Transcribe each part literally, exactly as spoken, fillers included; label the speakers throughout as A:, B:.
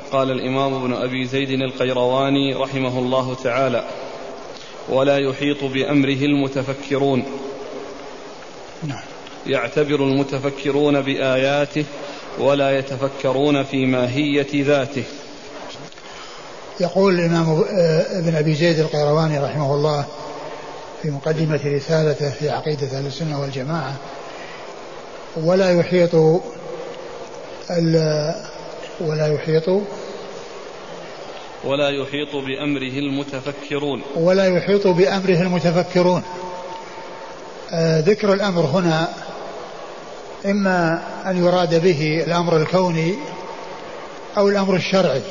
A: قال الإمام ابن أبي زيد القيرواني رحمه الله تعالى: ولا يحيط بأمره المتفكرون.
B: نعم. يعتبر
A: المتفكرون بآياته ولا يتفكرون في ماهية ذاته.
B: يقول الإمام ابن أبي زيد القيرواني رحمه الله في مقدمة رسالته في عقيدة أهل السنة والجماعة: ولا يحيط ولا يحيط
A: ولا يحيط بأمره المتفكرون
B: ولا يحيط بأمره المتفكرون. آه ذكر الأمر هنا إما أن يراد به الأمر الكوني أو الأمر الشرعي،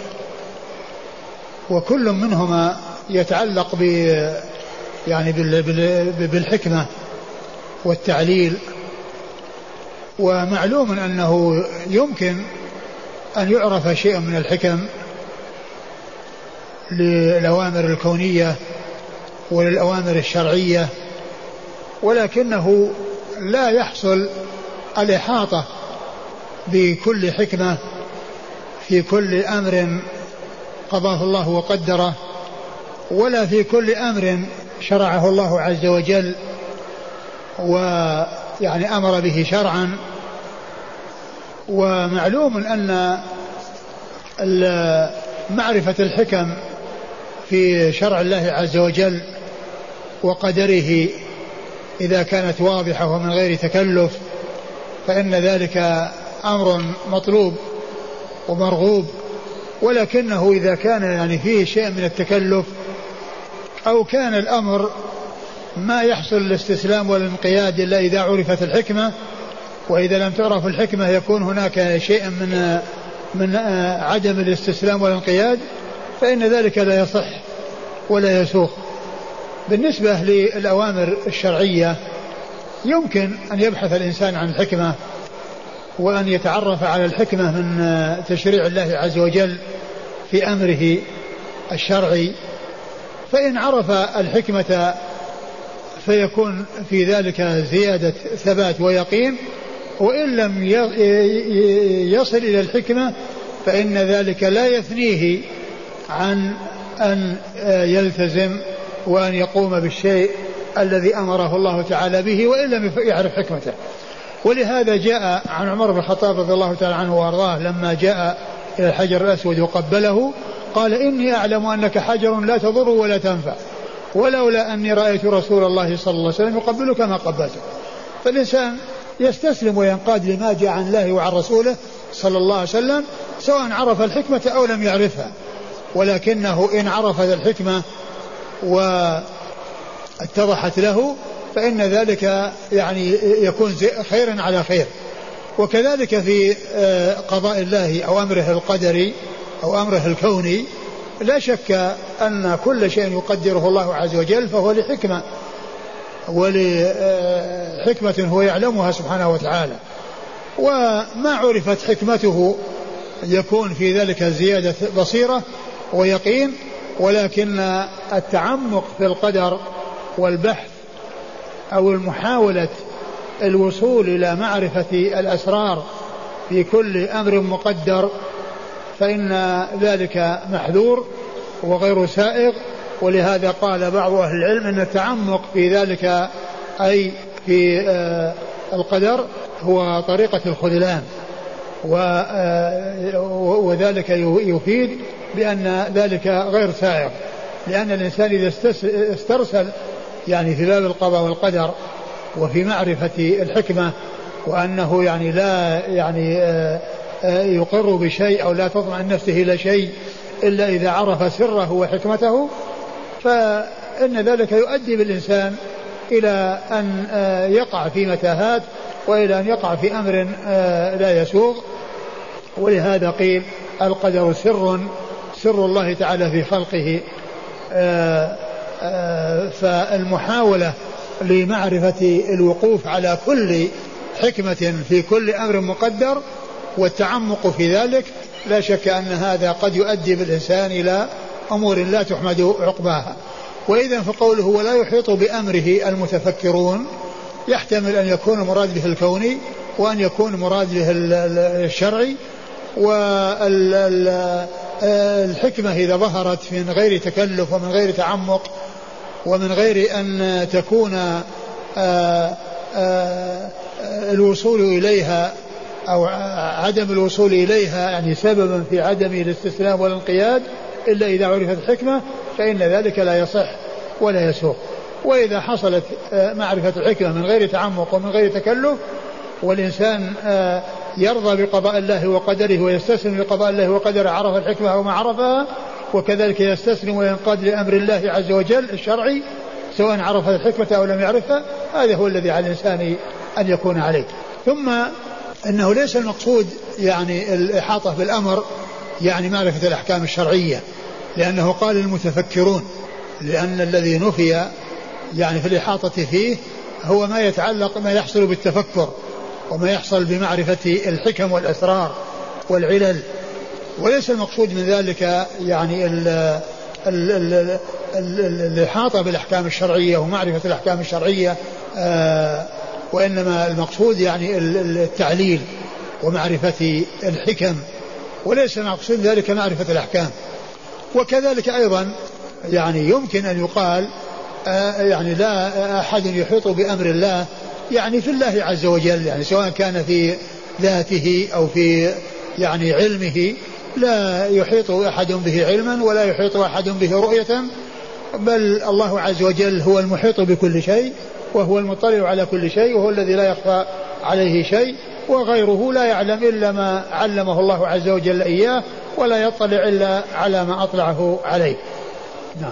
B: وكل منهما يتعلق ب يعني بالحكمة والتعليل. ومعلوم أنه يمكن أن يعرف شيء من الحكم للأوامر الكونية وللأوامر الشرعية، ولكنه لا يحصل الإحاطة بكل حكمة في كل أمر قضاه الله وقدره، ولا في كل أمر شرعه الله عز وجل ويعني أمر به شرعا. ومعلوم أن معرفة الحكم في شرع الله عز وجل وقدره إذا كانت واضحة ومن غير تكلف فإن ذلك أمر مطلوب ومرغوب، ولكنه إذا كان يعني فيه شيء من التكلف أو كان الأمر ما يحصل الاستسلام والانقياد إلا إذا عرفت الحكمة، وإذا لم تعرف الحكمة يكون هناك شيء من من عدم الاستسلام والانقياد، فإن ذلك لا يصح ولا يسوق. بالنسبة للأوامر الشرعية يمكن أن يبحث الإنسان عن الحكمة وأن يتعرف على الحكمة من تشريع الله عز وجل في أمره الشرعي، فإن عرف الحكمة فيكون في ذلك زيادة ثبات ويقين، وإن لم يصل إلى الحكمة فإن ذلك لا يثنيه عن أن يلتزم وأن يقوم بالشيء الذي أمره الله تعالى به وإن لم يعرف حكمته. ولهذا جاء عن عمر بن الخطاب رضي الله تعالى عنه وأرضاه لما جاء إلى الحجر الأسود وقبله قال: إني أعلم أنك حجر لا تضر ولا تنفع، ولولا أني رأيت رسول الله صلى الله عليه وسلم يقبلك ما قبلته. فالإنسان يستسلم وينقاد لما جاء عن الله وعن رسوله صلى الله عليه وسلم سواء عرف الحكمة أو لم يعرفها، ولكنه إن عرف الحكمة واتضحت له فإن ذلك يعني يكون خيرا على خير. وكذلك في قضاء الله أو أمره القدري أو أمره الكوني لا شك أن كل شيء يقدره الله عز وجل فهو لحكمة ولحكمة هو يعلمها سبحانه وتعالى، وما عرفت حكمته يكون في ذلك زيادة بصيرة ويقين. ولكن التعمق في القدر والبحث أو المحاولة الوصول إلى معرفة الأسرار في كل أمر مقدر فإن ذلك محذور وغير سائغ. ولهذا قال بعض أهل العلم أن التعمق في ذلك أي في القدر هو طريقة الخذلان، وذلك يفيد بأن ذلك غير سائغ، لأن الإنسان إذا استرسل يعني في باب القضاء والقدر وفي معرفة الحكمة وأنه يعني لا يعني يقر بشيء أو لا تطمئن نفسه إلى شيء إلا إذا عرف سره وحكمته، فإن ذلك يؤدي بالإنسان إلى أن يقع في متاهات وإلى أن يقع في أمر لا يسوغ. ولهذا قيل القدر سر سر الله تعالى في خلقه. فالمحاولة لمعرفة الوقوف على كل حكمة في كل أمر مقدر والتعمق في ذلك لا شك أن هذا قد يؤدي بالإنسان إلى أمور لا تحمد عقباها. وإذا فقوله ولا يحيط بأمره المتفكرون يحتمل أن يكون مراد به الكوني وأن يكون مراد به الشرعي. الحكمة إذا ظهرت من غير تكلف ومن غير تعمق ومن غير أن تكون الوصول إليها أو عدم الوصول إليها يعني سببا في عدم الاستسلام والانقياد، إلا إذا عرفت الحكمة فإن ذلك لا يصح ولا يسوق. وإذا حصلت معرفة الحكمة من غير تعمق ومن غير تكلف والإنسان يرضى بقضاء الله وقدره ويستسلم لقضاء الله وقدره، عرف الحكمة وما عرفها، وكذلك يستسلم وينقاد لأمر الله عز وجل الشرعي سواء عرف الحكمة أو لم يعرفها، هذا هو الذي على الإنسان أن يكون عليه. ثم أنه ليس المقصود يعني الإحاطة بالأمر يعني معرفة الأحكام الشرعية، لأنه قال المتفكرون، لأن الذي نفي يعني في الإحاطة فيه هو ما يتعلق ما يحصل بالتفكر وما يحصل بمعرفة الحكم والأسرار والعلل، وليس المقصود من ذلك يعني ال ال ال ال الإحاطة بالأحكام الشرعية ومعرفة الأحكام الشرعية، آه وإنما المقصود يعني التعليل ومعرفة الحكم، وليس المقصود ذلك معرفة الأحكام. وكذلك أيضا يعني يمكن أن يقال آه يعني لا أحد يحيط بأمر الله يعني في الله عز وجل، يعني سواء كان في ذاته أو في يعني علمه، لا يحيط أحد به علما ولا يحيط أحد به رؤية، بل الله عز وجل هو المحيط بكل شيء وهو المطلع على كل شيء وهو الذي لا يخفى عليه شيء، وغيره لا يعلم إلا ما علمه الله عز وجل إياه ولا يطلع إلا على ما أطلعه عليه. نعم.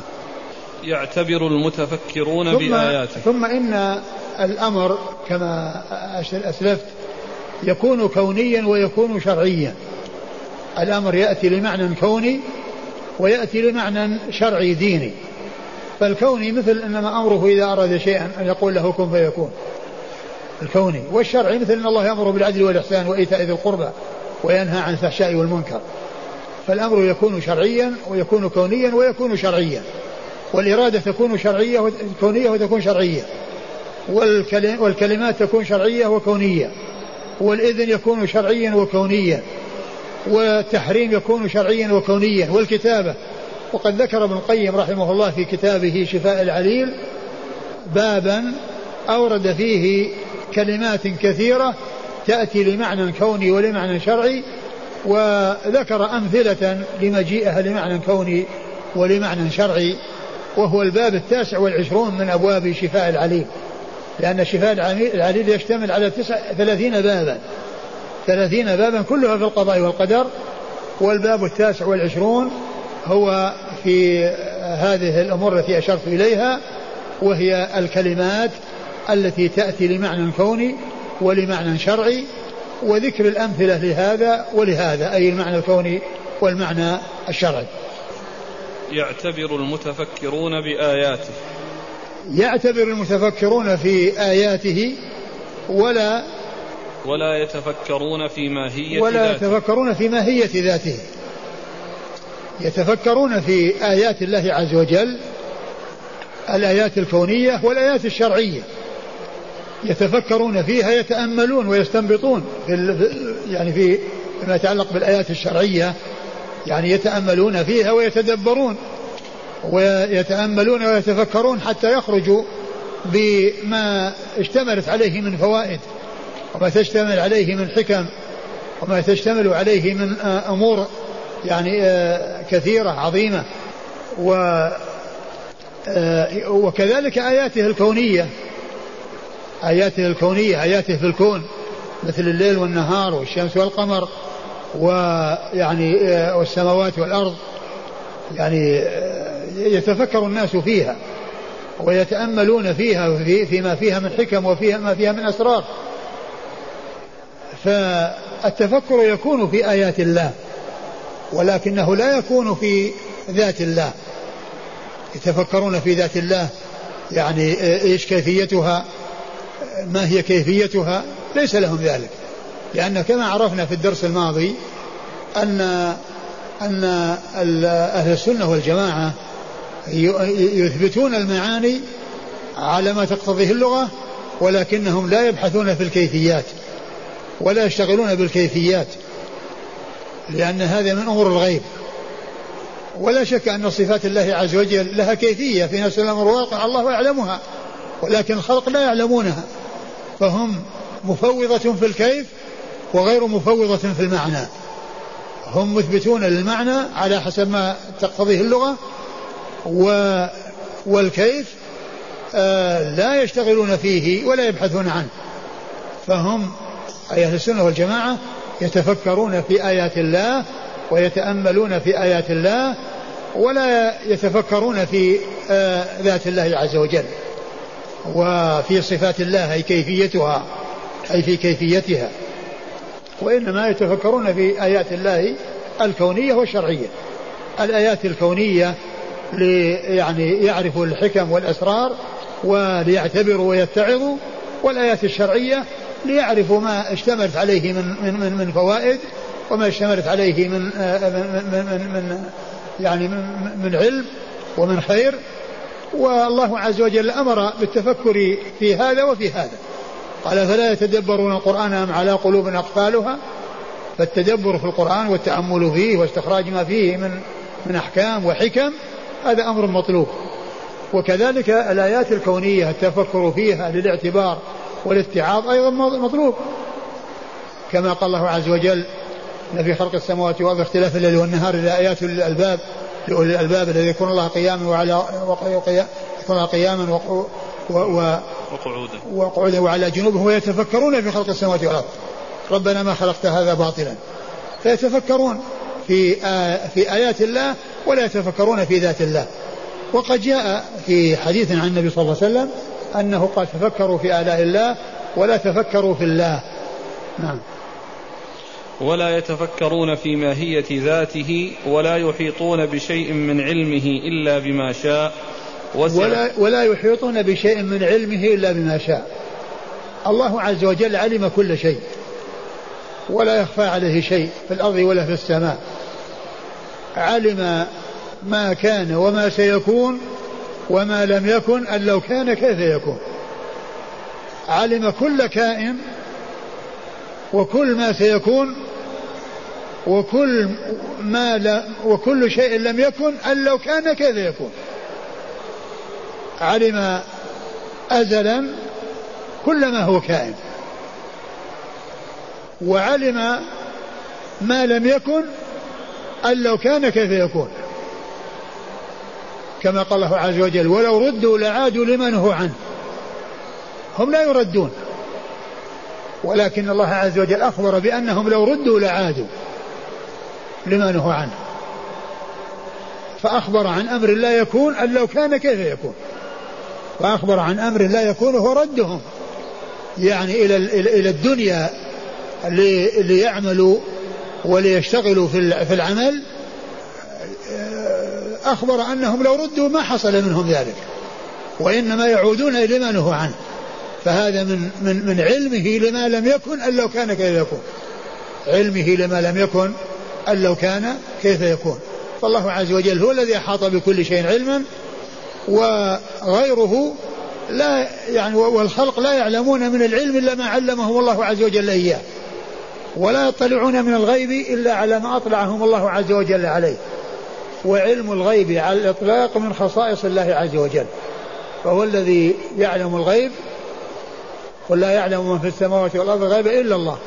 A: يعتبر المتفكرون بآياته.
B: ثم إن الأمر كما أسلفت يكون كونيا ويكون شرعيا. الأمر يأتي لمعنى كوني ويأتي لمعنى شرعي ديني. فالكوني مثل إنما أمره إذا أراد شيئا أن يقول له كن فيكون، الكوني. والشرعي مثل إن الله يأمر بالعدل والإحسان وإيتاء ذي القربى وينهى عن الفحشاء والمنكر. فالأمر يكون شرعيا ويكون كونيا ويكون شرعيا، والإرادة تكون شرعية كونية وتكون شرعية، والكلمات تكون شرعية وكونية، والإذن يكون شرعيا وكونيا، والتحريم يكون شرعيا وكونيا، والكتابة. وقد ذكر ابن القيم رحمه الله في كتابه شفاء العليل بابا أورد فيه كلمات كثيرة تأتي لمعنى كوني ولمعنى شرعي، وذكر أمثلة لمجيئها لمعنى كوني ولمعنى شرعي، وهو الباب التاسع والعشرون من أبواب شفاء العليل، لأن شفاء العليل يشتمل على تسع ثلاثين بابا ثلاثين بابا كلها في القضاء والقدر، والباب التاسع والعشرون هو في هذه الأمور التي أشرت إليها، وهي الكلمات التي تأتي لمعنى كوني ولمعنى شرعي، وذكر الأمثلة لهذا ولهذا، أي المعنى الكوني والمعنى الشرعي.
A: يعتبر المتفكرون بآياته.
B: يعتبر المتفكرون في آياته ولا
A: ولا يتفكرون في ماهية
B: ولا
A: ذاته.
B: يتفكرون في ماهية ذاته. يتفكرون في آيات الله عز وجل، الآيات الكونية والآيات الشرعية، يتفكرون فيها، يتأملون ويستنبطون في يعني في ما يتعلق بالآيات الشرعية، يعني يتأملون فيها ويتدبرون ويتأملون ويتفكرون حتى يخرجوا بما اشتملت عليه من فوائد وما تشتمل عليه من حكم وما تشتمل عليه من أمور يعني كثيرة عظيمة. وكذلك آياته الكونية، آياته الكونية آياته في الكون مثل الليل والنهار والشمس والقمر ويعني والسماوات والأرض، يعني يتفكر الناس فيها ويتأملون فيها فيما فيها من حكم وفيها ما فيها من أسرار. فالتفكر يكون في آيات الله ولكنه لا يكون في ذات الله. يتفكرون في ذات الله، يعني إيش كيفيتها، ما هي كيفيتها، ليس لهم ذلك، لأن كما عرفنا في الدرس الماضي أن أن أهل السنة والجماعة يثبتون المعاني على ما تقتضيه اللغة، ولكنهم لا يبحثون في الكيفيات ولا يشتغلون بالكيفيات، لأن هذا من أمور الغيب، ولا شك أن صفات الله عز وجل لها كيفية في نفس الأمر واقع الله يعلمها، ولكن الخلق لا يعلمونها، فهم مفوضة في الكيف وغير مفوضة في المعنى. هم مثبتون للمعنى على حسب ما تقتضيه اللغة، والكيف آه لا يشتغلون فيه ولا يبحثون عنه. فهم أي أهل السنة والجماعة يتفكرون في آيات الله ويتأملون في آيات الله، ولا يتفكرون في آه ذات الله عز وجل وفي صفات الله أي كيفيتها أي في كيفيتها، وإنما يتفكرون في آيات الله الكونية والشرعية. الآيات الكونية يعني يعرفوا الحكم والأسرار وليعتبروا ويتعظوا، والآيات الشرعية ليعرفوا ما اشتملت عليه من من من, من فوائد، وما اشتملت عليه من من من, من يعني من, من علم ومن خير. والله عز وجل أمر بالتفكر في هذا وفي هذا، قال فلا يتدبرون القرآن أم على قلوب أقفالها. فالتدبر في القرآن والتأمل فيه واستخراج ما فيه من من أحكام وحكم هذا أمر مطلوب، وكذلك الآيات الكونية التفكر فيها للاعتبار والاتعاظ أيضا مطلوب، كما قال الله عز وجل في خلق السماوات والأرض اختلاف الليل والنهار لآيات للألباب لأولي الألباب الذين يكون الله قياما وعلى يكون قياما وقعودا وقعودا وعلى جنوبهم ويتفكرون في خلق السماوات والأرض ربنا ما خلقت هذا باطلا. فيتفكرون في في آيات الله ولا يتفكرون في ذات الله. وقد جاء في حديث عن النبي صلى الله عليه وسلم أنه قال تفكروا في آلاء الله ولا تفكروا في الله. نعم.
A: ولا يتفكرون في ماهية ذاته ولا يحيطون بشيء من علمه إلا بما شاء
B: ولا, ولا يحيطون بشيء من علمه إلا بما شاء. الله عز وجل علم كل شيء ولا يخفى عليه شيء في الأرض ولا في السماء. علم ما كان وما سيكون وما لم يكن أن لو كان كيف يكون. علم كل كائن وكل ما سيكون وكل ما لا وكل شيء لم يكن أن لو كان كيف يكون. علم أزلا كل ما هو كائن، وعلم ما لم يكن أن لو كان كيف يكون، كما قال الله عز وجل ولو ردوا لعادوا لما نهوا عنه. هم لا يردون، ولكن الله عز وجل أخبر بأنهم لو ردوا لعادوا لما نهوا عنه، فأخبر عن أمر لا يكون أن لو كان كيف يكون، فأخبر عن أمر لا يكون هو ردهم يعني إلى إلى الدنيا ليعملوا وليشتغلوا في العمل. أخبر أنهم لو ردوا ما حصل منهم ذلك، وإنما يعودون إلى ما نهوا عنه. فهذا من من من علمه لما لم يكن أن لو كان كيف يكون، علمه لما لم يكن أن لو كان كيف يكون. فالله عز وجل هو الذي أحاط بكل شيء علما، وغيره لا يعني والخلق لا يعلمون من العلم إلا ما علمهم الله عز وجل إياه، ولا يطلعون من الغيب إلا على ما أطلعهم الله عز وجل عليه. وعلم الغيب على الإطلاق من خصائص الله عز وجل، فهو الذي يعلم الغيب، ولا يعلم من في السماوات والأرض الغيب إلا الله.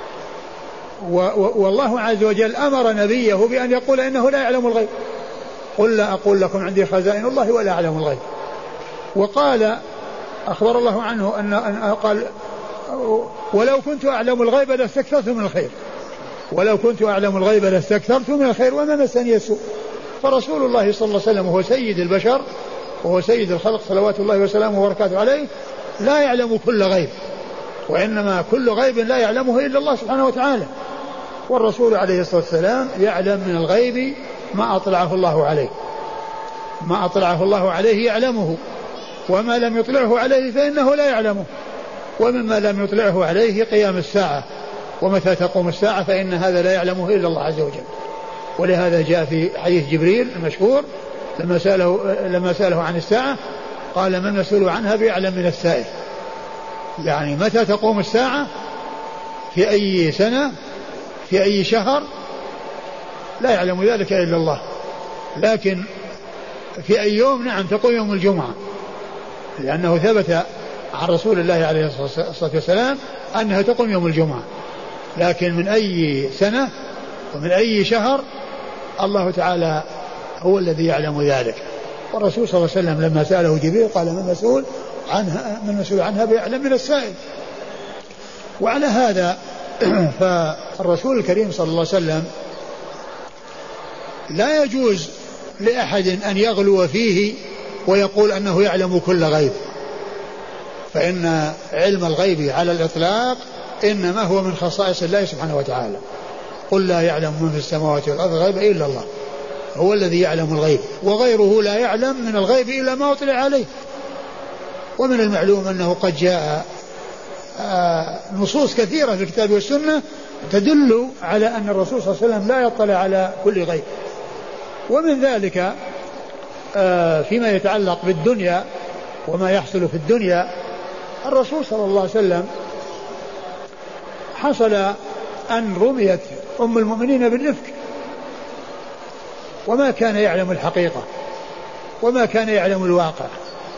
B: والله عز وجل أمر نبيه بأن يقول إنه لا يعلم الغيب، قل لا أقول لكم عندي خزائن الله ولا أعلم الغيب. وقال أخبر الله عنه أن, أن قال ولو كنت أعلم الغيب لاستكثرت من الخير، ولو كنت أعلم الغيب لاستكثرت من الخير وما مسني السوء. فرسول الله صلى الله عليه وسلم هو سيد البشر وهو سيد الخلق صلوات الله وسلامه وبركاته عليه، لا يعلم كل غيب، وإنما كل غيب لا يعلمه إلا الله سبحانه وتعالى. والرسول عليه الصلاة والسلام يعلم من الغيب ما أطلعه الله عليه، ما أطلعه الله عليه يعلمه، وما لم يطلعه عليه فإنه لا يعلمه. ومما لم يطلعه عليه قيام الساعة ومتى تقوم الساعة فإن هذا لا يعلمه إلا الله عز وجل. ولهذا جاء في حديث جبريل المشهور لما سأله, لما سأله عن الساعة قال ما المسؤول عنها بأعلم من السائل. يعني متى تقوم الساعة، في أي سنة، في أي شهر، لا يعلم ذلك إلا الله. لكن في أي يوم نعم تقول يوم الجمعة، لأنه ثبت عن رسول الله عليه الصلاة والسلام أنها تقوم يوم الجمعة. لكن من أي سنة ومن أي شهر الله تعالى هو الذي يعلم ذلك. والرسول صلى الله عليه وسلم لما سأله جبريل قال من مسؤول عنها من مسؤول عنها بيعلم من السائل. وعلى هذا فالرسول الكريم صلى الله عليه وسلم لا يجوز لأحد أن يغلو فيه ويقول أنه يعلم كل غيب، فإن علم الغيب على الإطلاق إنما هو من خصائص الله سبحانه وتعالى. قل لا يعلم من في السماوات والأرض الغيب إلا الله، هو الذي يعلم الغيب، وغيره لا يعلم من الغيب إلا ما أطلع عليه. ومن المعلوم أنه قد جاء نصوص كثيرة في الكتاب والسنة تدل على أن الرسول صلى الله عليه وسلم لا يطلع على كل غيب. ومن ذلك فيما يتعلق بالدنيا وما يحصل في الدنيا، الرسول صلى الله عليه وسلم حصل أن رميت أم المؤمنين بالإفك وما كان يعلم الحقيقة وما كان يعلم الواقع،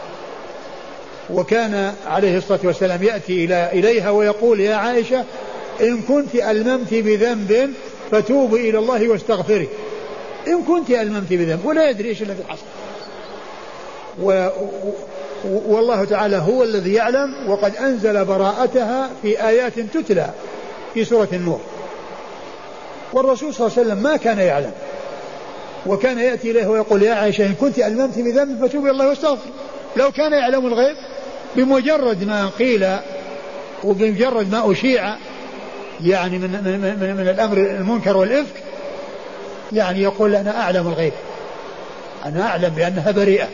B: وكان عليه الصلاة والسلام يأتي إلى إليها ويقول يا عائشة إن كنت ألممت بذنب فتوبي إلى الله واستغفري، إن كنت ألممت بذنب، ولا يدري إيش الذي حصل. و... والله تعالى هو الذي يعلم، وقد أنزل براءتها في آيات تتلى في سورة النور. والرسول صلى الله عليه وسلم ما كان يعلم، وكان يأتي إليه ويقول يا عائشة إن كنت ألممت بذنب فتوبي إلى الله واستغفري. لو كان يعلم الغيب بمجرد ما قيل وبمجرد ما أشيع يعني من, من, من, من الأمر المنكر والإفك، يعني يقول أنا أعلم الغيب، أنا أعلم بأنها بريئة.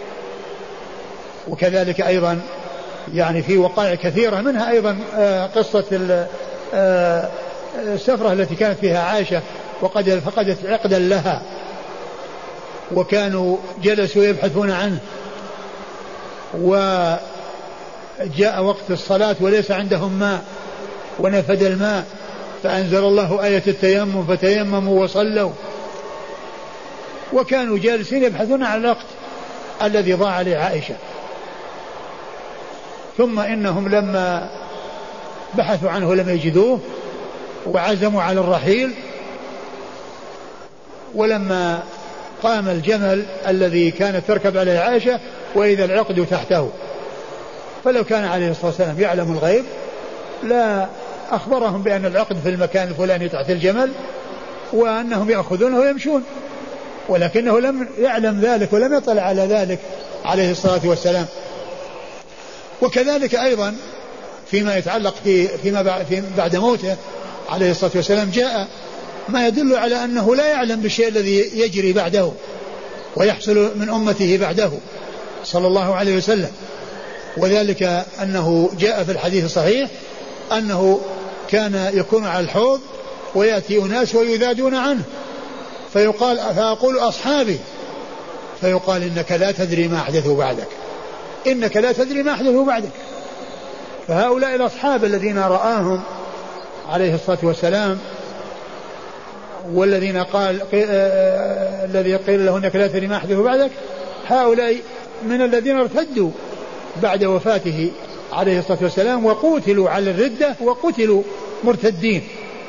B: وكذلك أيضا يعني في وقائع كثيرة، منها أيضا قصة السفرة التي كانت فيها عائشة وقد فقدت عقدا لها، وكانوا جلسوا يبحثون عنه، وجاء وقت الصلاة وليس عندهم ماء ونفد الماء، فأنزل الله آية التيمم فتيمموا وصلوا، وكانوا جالسين يبحثون عن الوقت الذي ضاع لعائشة. ثم إنهم لما بحثوا عنه لم يجدوه وعزموا على الرحيل، ولما قام الجمل الذي كانت تركب عليه عائشة وإذا العقد تحته، فلو كان عليه الصلاة والسلام يعلم الغيب لا أخبرهم بأن العقد في المكان الفلاني تحت الجمل وأنهم يأخذونه ويمشون، ولكنه لم يعلم ذلك ولم يطلع على ذلك عليه الصلاة والسلام. وكذلك أيضا فيما يتعلق في فيما بعد موته عليه الصلاة والسلام جاء ما يدل على أنه لا يعلم بالشيء الذي يجري بعده ويحصل من أمته بعده صلى الله عليه وسلم. وذلك أنه جاء في الحديث الصحيح أنه كان يكون على الحوض ويأتي أناس ويذادون عنه فيقال فأقول أصحابي، فيقال إنك لا تدري ما أحدثوا بعدك، إنك لا تدري ما أحدثوا بعدك. فهؤلاء الأصحاب الذين رآهم عليه الصلاة والسلام والذين قال الذي قيل له إنك لا تدري ما أحدثوا بعدك، هؤلاء من الذين ارتدوا بعد وفاته عليه الصلاة والسلام وقتلوا على الردة وقتلوا مرتدين،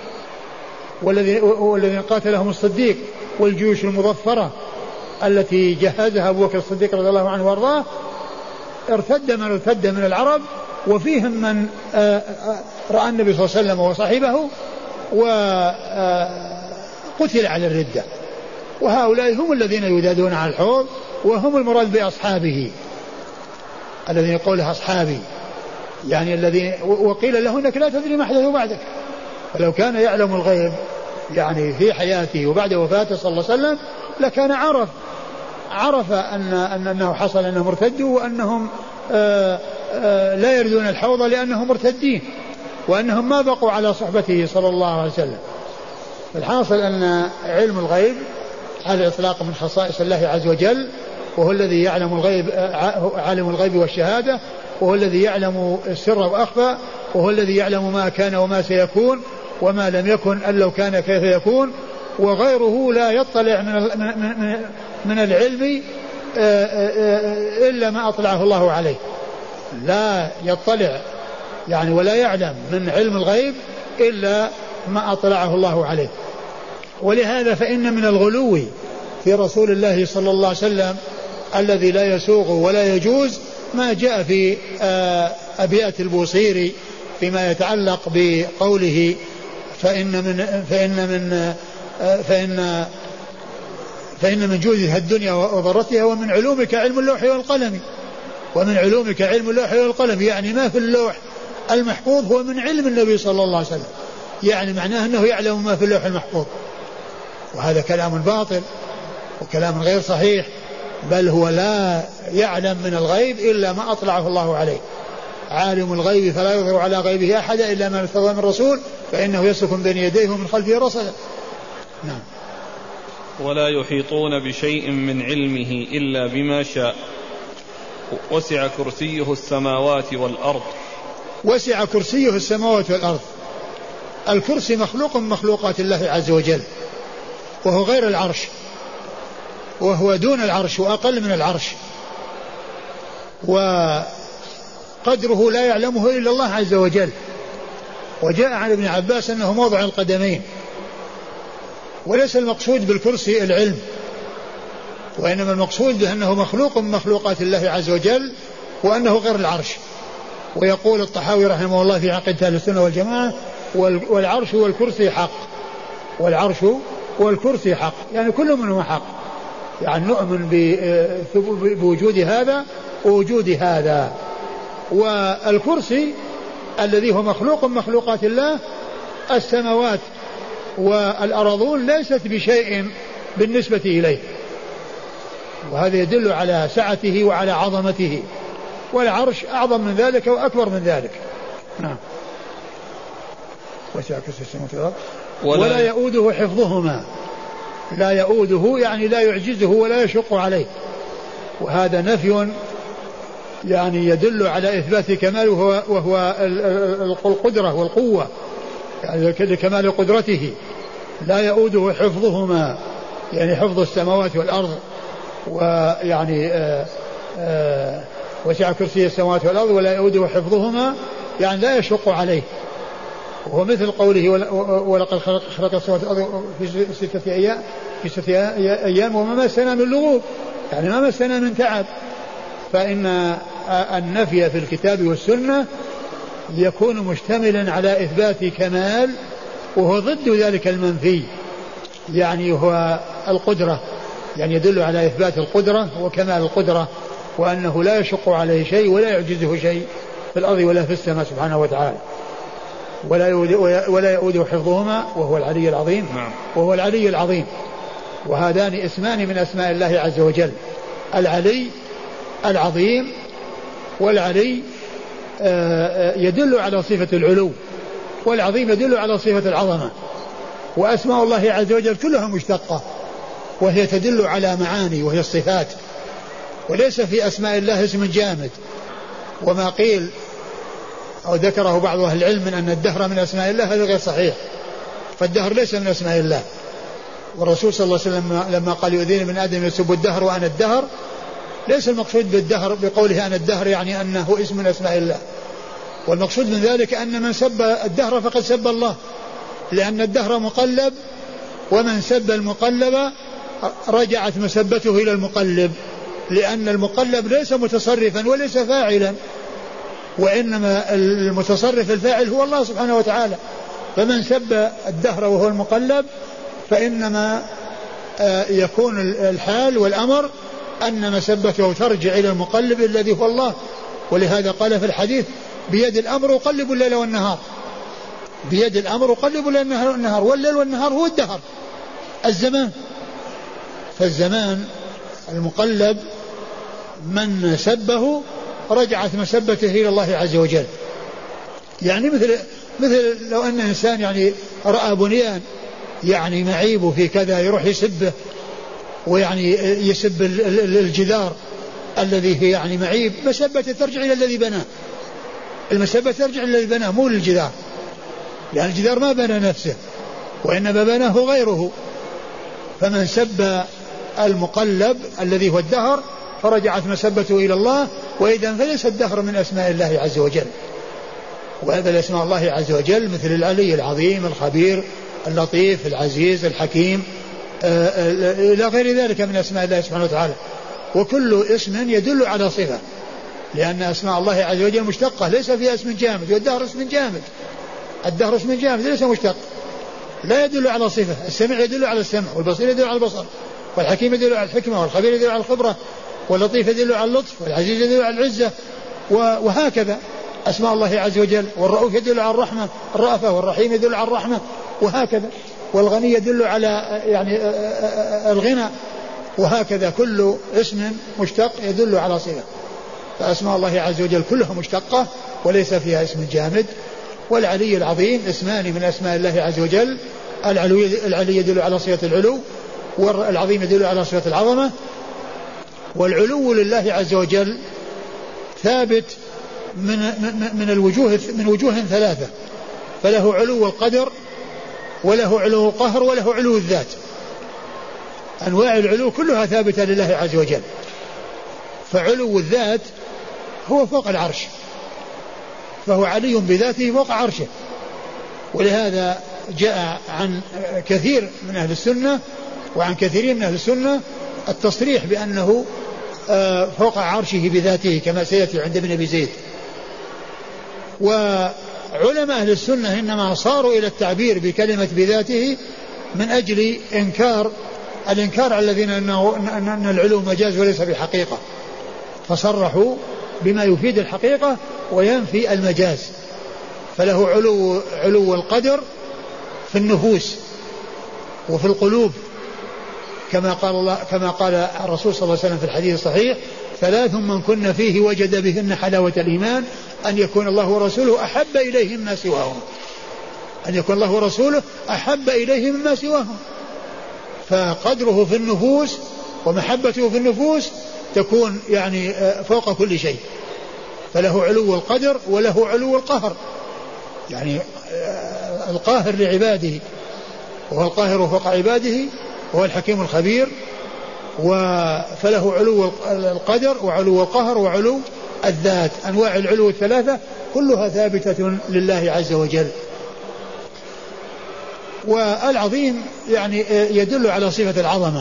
B: والذين قاتلهم الصديق والجيوش المظفرة التي جهزها أبو بكر الصديق رضي الله عنه وارضاه، ارتد من ارتد من العرب، وفيهم من رأى النبي صلى الله عليه وسلم وصحبه وقتل على الردة. وهؤلاء هم الذين يدادون على الحوض وهم المراد بأصحابه الذين يقولها أصحابي، يعني الذين وقيل له إنك لا تدري ما حدث بعدك. فلو كان يعلم الغيب يعني في حياته وبعد وفاته صلى الله عليه وسلم لكان عرف عرف أن أنه حصل أنهم ارتدوا وأنهم آآ آآ لا يردون الحوض لأنهم مرتدين وأنهم ما بقوا على صحبته صلى الله عليه وسلم. الحاصل أن علم الغيب على الإطلاق من خصائص الله عز وجل، وهو الذي يعلم الغيب، عالم الغيب والشهادة، وهو الذي يعلم السر وأخفى، وهو الذي يعلم ما كان وما سيكون وما لم يكن أن لو كان كيف يكون، وغيره لا يطلع من من من العلم إلا ما أطلعه الله عليه، لا يطلع يعني ولا يعلم من علم الغيب إلا ما أطلعه الله عليه. ولهذا فإن من الغلو في رسول الله صلى الله عليه وسلم الذي لا يسوغ ولا يجوز ما جاء في أبيات البوصيري فيما يتعلق بقوله فإن من فإن من فإن فإن من جودها الدنيا وضرتها ومن علومك علم اللوح والقلم، ومن علومك علم اللوح والقلم، يعني ما في اللوح المحفوظ هو من علم النبي صلى الله عليه وسلم، يعني معناه أنه يعلم ما في اللوح المحفوظ، وهذا كلام باطل وكلام غير صحيح، بل هو لا يعلم من الغيب إلا ما أطلعه الله عليه. عالم الغيب فلا يظهر على غيبه أحدا إلا من ارتضى من رسول فإنه يسلك بين يديه ومن خلفه رصدا. نعم.
A: ولا يحيطون بشيء من علمه إلا بما شاء، وسع كرسيه السماوات والأرض.
B: وسع كرسيه السماوات والأرض، الكرسي مخلوق من مخلوقات الله عز وجل، وهو غير العرش، وهو دون العرش وأقل من العرش، وقدره لا يعلمه إلا الله عز وجل. وجاء عن ابن عباس أنه موضع القدمين، وليس المقصود بالكرسي العلم، وإنما المقصود بأنه مخلوق من مخلوقات الله عز وجل، وأنه غير العرش. ويقول الطحاوي رحمه الله في عقيدة أهل السنة والجماعة والعرش والكرسي حق، والعرش والكرسي حق، يعني كل منهما حق، يعني نؤمن بوجود هذا ووجود هذا. والكرسي الذي هو مخلوق من مخلوقات الله، السماوات والأرضون ليست بشيء بالنسبة إليه، وهذا يدل على سعته وعلى عظمته، والعرش أعظم من ذلك وأكبر من ذلك. نعم. وسع كرسي السماوات والأرض ولا يؤوده حفظهما، لا يؤوده يعني لا يعجزه ولا يشق عليه، وهذا نفي يعني يدل على إثبات كماله وهو, وهو القدرة والقوة، يعني لكمال قدرته. لا يؤوده حفظهما يعني حفظ السماوات والأرض، ويعني آآ آآ وسع كرسي السماوات والأرض ولا يؤوده حفظهما يعني لا يشق عليه، وهو مثل قوله ولقد خلق السماوات والأرض في ستة أيام في ستة أيام وما مسنا من لغوب، يعني ما مسنا من تعب. فإن النفي في الكتاب والسنة يكون مشتملا على إثبات كمال، وهو ضد ذلك المنفي، يعني هو القدرة، يعني يدل على إثبات القدرة وكمال القدرة، وأنه لا يشق عليه شيء ولا يعجزه شيء في الأرض ولا في السماء سبحانه وتعالى. ولا يؤوده حفظهما وهو العلي العظيم، وهو العلي العظيم. وهذان اسمان من أسماء الله عز وجل، العلي العظيم، والعلي يدل على صفة العلو، والعظيم يدل على صفة العظمة. وأسماء الله عز وجل كلها مشتقة، وهي تدل على معاني وهي الصفات، وليس في أسماء الله اسم جامد. وما قيل أو ذكره بعض أهل العلم من أن الدهر من أسماء الله هذا غير صحيح، فالدهر ليس من أسماء الله. والرسول صلى الله عليه وسلم لما قال يؤذيني من آدم يسب الدهر وأنا الدهر، ليس المقصود بالدهر بقوله أنا الدهر يعني أنه اسم من أسماء الله، والمقصود من ذلك أن من سب الدهر فقد سب الله، لأن الدهر مقلب، ومن سب المقلب رجعت مسبته إلى المقلب، لأن المقلب ليس متصرفا وليس فاعلا، وإنما المتصرف الفاعل هو الله سبحانه وتعالى. فمن سب الدهر وهو المقلب فإنما يكون الحال والأمر أن مسبته ترجع إلى المقلب الذي هو الله. ولهذا قال في الحديث بيد الأمر أقلب الليل والنهار، بيد الأمر أقلب الليل والنهار، والليل والنهار هو الدهر الزمان. فالزمان المقلب من سبه رجعت مسبته إلى الله عز وجل. يعني مثل مثل لو أن إنسان يعني رأى بنيان يعني معيب في كذا يروح يسبه، ويعني يسب الجدار الذي هي يعني معيب، مسبته ترجع إلى الذي بناه، المسبة ترجع إلى الذي بناه مو للجدار، لأن الجدار ما بنى نفسه وإنما بناه غيره، فمن سب المقلب الذي هو الدهر فرجعت مسبته إلى الله، وإذا فليس الدهر من أسماء الله عز وجل. وهذا الأسماء الله عز وجل مثل العلي العظيم الخبير اللطيف العزيز الحكيم إلى غير ذلك من أسماء الله سبحانه وتعالى. وكل اسم يدل على صفة، لأن أسماء الله عز وجل مشتقة، ليس فيها اسم جامد، والدهر اسم جامد، الدهر اسم جامد ليس مشتق، لا يدل على صفة. السميع يدل على السمع، والبصير يدل على البصر، والحكيم يدل على الحكمة، والخبير يدل على الخبرة، واللطيف يدل على اللطف، والعزيز يدل على العزة، وهكذا أسماء الله عز وجل. والرؤوف يدل على الرحمة الرأفة، والرحيم يدل على الرحمة، وهكذا. والغني يدل على يعني الغنى، وهكذا كل اسم مشتق يدل على صفة. فأسماء الله عز وجل كلها مشتقة وليس فيها اسم جامد. والعلي العظيم اسمان من أسماء الله عز وجل، العلي يدل على صفة العلو، والعظيم يدل على صفة العظمة. والعلو لله عز وجل ثابت من من الوجوه من وجوه ثلاثة، فله علو القدر، وله علو القهر، وله علو الذات. أنواع العلو كلها ثابتة لله عز وجل. فعلو الذات هو فوق العرش، فهو علي بذاته فوق عرشه. ولهذا جاء عن كثير من أهل السنة وعن كثيرين من أهل السنة التصريح بأنه فوق عرشه بذاته، كما سيأتي عند ابن أبي زيد. وعلماء أهل السنة إنما صاروا إلى التعبير بكلمة بذاته من أجل إنكار الإنكار على الذين أن العلو مجاز وليس بحقيقة، فصرحوا بما يفيد الحقيقة وينفي المجاز. فله علو علو القدر في النفوس وفي القلوب، كما قال الله كما قال الرسول صلى الله عليه وسلم في الحديث الصحيح: ثلاث من كن فيه وجد بهن حلاوة الإيمان، أن يكون الله ورسوله أحب إليه مما سواهم أن يكون الله ورسوله أحب إليه مما سواهم. فقدره في النفوس ومحبته في النفوس تكون يعني فوق كل شيء. فله علو القدر وله علو القهر، يعني القاهر لعباده، وهو القاهر فوق عباده، وهو الحكيم الخبير. فله علو القدر وعلو القهر وعلو الذات. أنواع العلو الثلاثة كلها ثابتة لله عز وجل. والعظيم يعني يدل على صفة العظمة.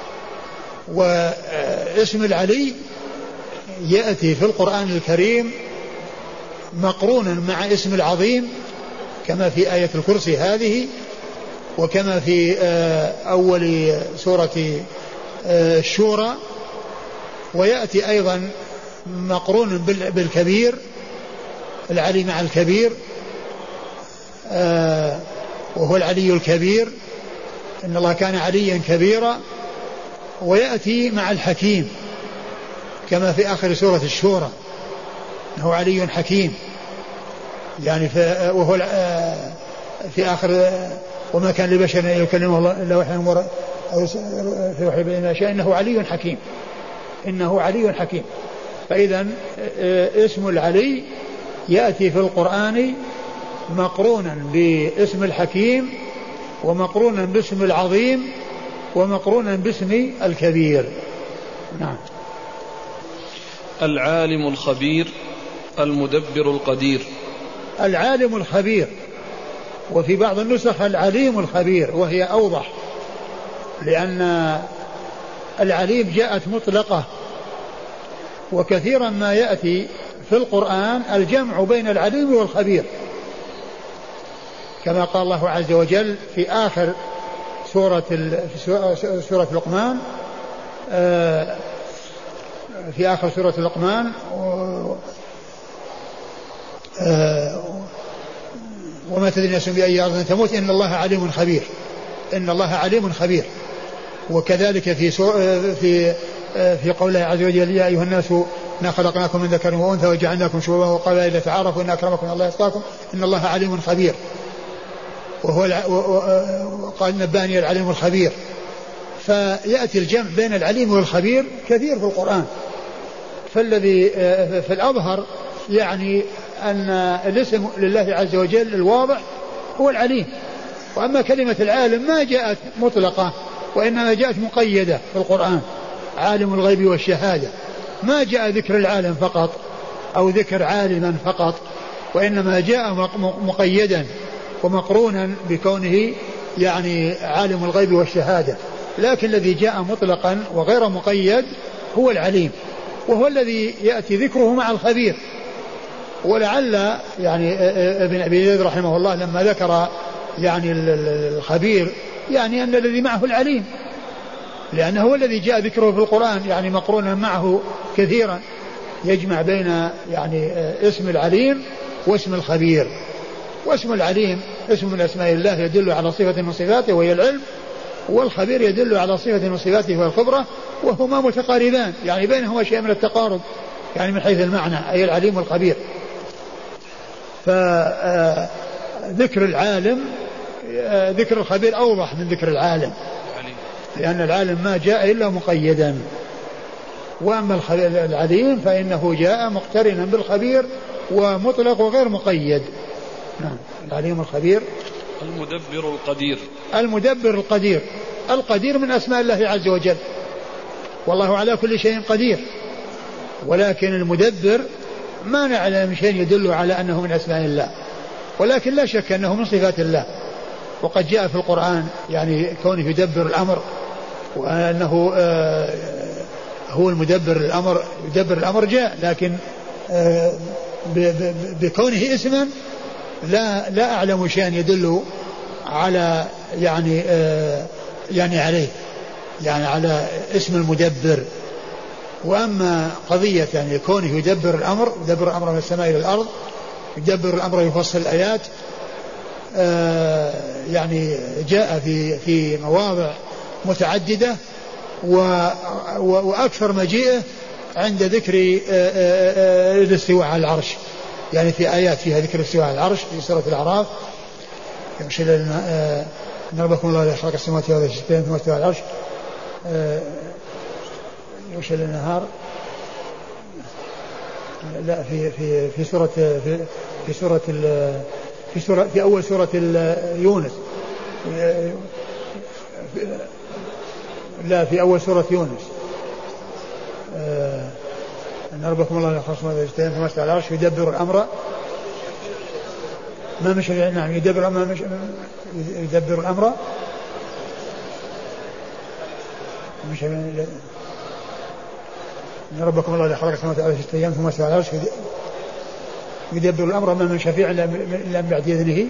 B: واسم العلي يأتي في القرآن الكريم مقرونا مع اسم العظيم، كما في آية الكرسي هذه، وكما في أول سورة الشورى. ويأتي أيضا مقرون بالكبير، العلي مع الكبير، وهو العلي الكبير، إن الله كان عليا كبيرا. ويأتي مع الحكيم كما في آخر سورة الشورى، إنه علي حكيم، يعني في وهو في آخر: وما كان لبشر أن يكلمه الله إلا وحيا في وحي بين شيء إنه علي حكيم إنه علي حكيم. فإذا اسم العلي يأتي في القرآن مقرونا باسم الحكيم، ومقرونا باسم العظيم، ومقرونا باسم الكبير. نعم.
A: العالم الخبير المدبر القدير.
B: العالم الخبير، وفي بعض النسخ العليم الخبير، وهي أوضح، لأن العليم جاءت مطلقة، وكثيرا ما يأتي في القرآن الجمع بين العليم والخبير، كما قال الله عز وجل في آخر سورة في سورة لقمان في آخر سورة لقمان: وما تدري نفس بأي أرض تموت إن الله عليم خبير إن الله عليم خبير. وكذلك في في في قوله عز وجل: يا أيها الناس إنا خلقناكم من ذكر وأنثى وجعلناكم شعوبا وقبائل تعارفوا إن أكرمكم الله يتقاكم إن الله عليم خبير. وهو قال: نبأني العليم الخبير. فيأتي الجمع بين العليم والخبير كثير في القرآن. فالذي في الأظهر يعني أن الاسم لله عز وجل الواضح هو العليم. وأما كلمة العالم ما جاءت مطلقة وإنما جاءت مقيدة في القرآن، عالم الغيب والشهادة، ما جاء ذكر العالم فقط أو ذكر عالما فقط، وإنما جاء مقيدا ومقرونا بكونه يعني عالم الغيب والشهادة. لكن الذي جاء مطلقا وغير مقيد هو العليم، وهو الذي يأتي ذكره مع الخبير. ولعل يعني ابن أبي زيد رحمه الله لما ذكر يعني الخبير يعني أن الذي معه العليم، لأنه هو الذي جاء ذكره في القرآن يعني مقرونا معه كثيرا، يجمع بين يعني اسم العليم واسم الخبير. واسم العليم اسم من أسماء الله يدل على صفة من صفاته وهي العلم، والخبير يدل على صفة من صفاته وهي الخبرة، وهما متقاربان يعني بينهما شيء من التقارب يعني من حيث المعنى، أي العليم والخبير. فذكر العالم ذكر الخبير أوضح من ذكر العالم، لأن العالم ما جاء إلا مقيدا، وأما العليم فإنه جاء مقترنا بالخبير ومطلق وغير مقيد. نعم. العليم الخبير.
A: المدبر القدير.
B: المدبر القدير. القدير من أسماء الله عز وجل، والله على كل شيء قدير، ولكن المدبر ما نعلم شيء يدل على أنه من أسماء الله، ولكن لا شك أنه من صفات الله. وقد جاء في القرآن يعني كونه يدبر الأمر، وأنه آه هو المدبر الأمر، يدبر الأمر جاء، لكن آه بكونه اسما لا لا أعلم شيئا يدل على يعني آه يعني عليه يعني على اسم المدبر. وأما قضية يعني كونه يدبر الأمر، يدبر الأمر من السماء إلى الأرض، يدبر الأمر يفصل الآيات، آه يعني جاء في في مواضع متعددة، وأكثر مجيئه عند ذكر الاستواء على العرش، يعني في آيات فيها ذكر الاستواء على العرش في سورة الأعراف، يمشي لنا إن ربكم الله الذي خلق السماوات والأرض ثم استوى على العرش يمشي النهار. لا في في في سورة في في سورة في سورة في أول سورة يونس، لا في أول سورة يونس أن ربكم الله الذي خلق السماوات والأرض ثم استوى على العرش يدبر الأمر ما مش نعم يدبر الأمر مش يدبر الأمر مش إن ربكم الله الذي خلق السماوات والأرض في ستة أيام ثم استوى على العرش يدبر الأمر ما من شفيع إلا من بعد إذنه.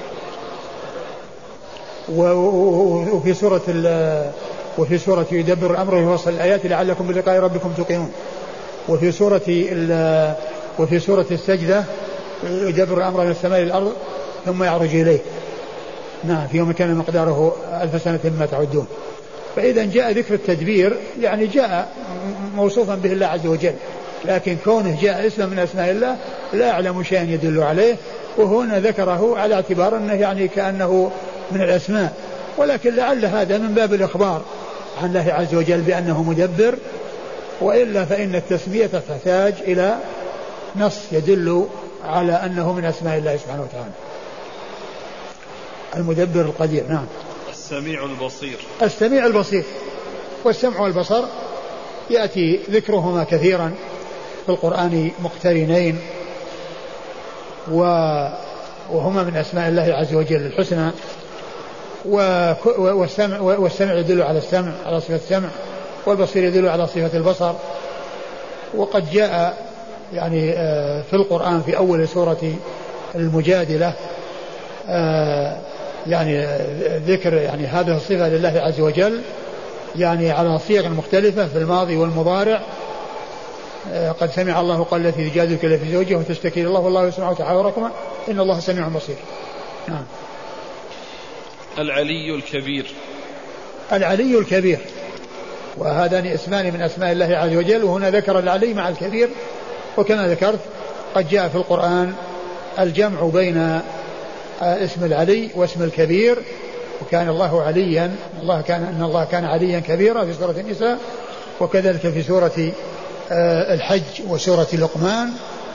B: وفي سورة وفي سورة يدبر الأمر ويوصل الآيات لعلكم بلقاء ربكم توقنون. وفي سورة وفي سورة السجدة يدبر الأمر من السماء إلى الأرض ثم يعرج إليه، نعم في يوم كان مقداره ألف سنة مما تعدون. فإذا جاء ذكر التدبير يعني جاء موصوفا به الله عز وجل، لكن كونه جاء اسم من أسماء الله لا أعلم شيئا يدل عليه، وهنا ذكره على اعتبار أنه يعني كأنه من الأسماء، ولكن لعل هذا من باب الإخبار عن الله عز وجل بأنه مدبر، وإلا فإن التسمية تحتاج إلى نص يدل على أنه من أسماء الله سبحانه وتعالى. المدبر القدير. نعم.
A: السميع البصير.
B: السميع البصير. والسمع والبصر يأتي ذكرهما كثيرا في القرآن مقترنين، وهما من أسماء الله عز وجل الحسنى. والسمع, والسمع يدل على السمع على صفة السمع، والبصير يدل على صفة البصر. وقد جاء يعني في القرآن في أول سورة المجادلة يعني ذكر يعني هذه الصفة لله عز وجل يعني على صيغ مختلفة في الماضي والمضارع. قد سمع الله قال التي تجادلك في زوجها وتشتكي إلى الله والله يسمع تحاوركما إن الله سميع بصير. نعم.
A: العلي الكبير.
B: العلي الكبير، وهذان اسمان من أسماء الله عز وجل، وهنا ذكر العلي مع الكبير. وكما ذكرت قد جاء في القرآن الجمع بين اسم العلي واسم الكبير، وكان الله عليا الله كان أن الله كان عليا كبيرا في سورة النساء، وكذلك في سورة الحج وسورة لقمان،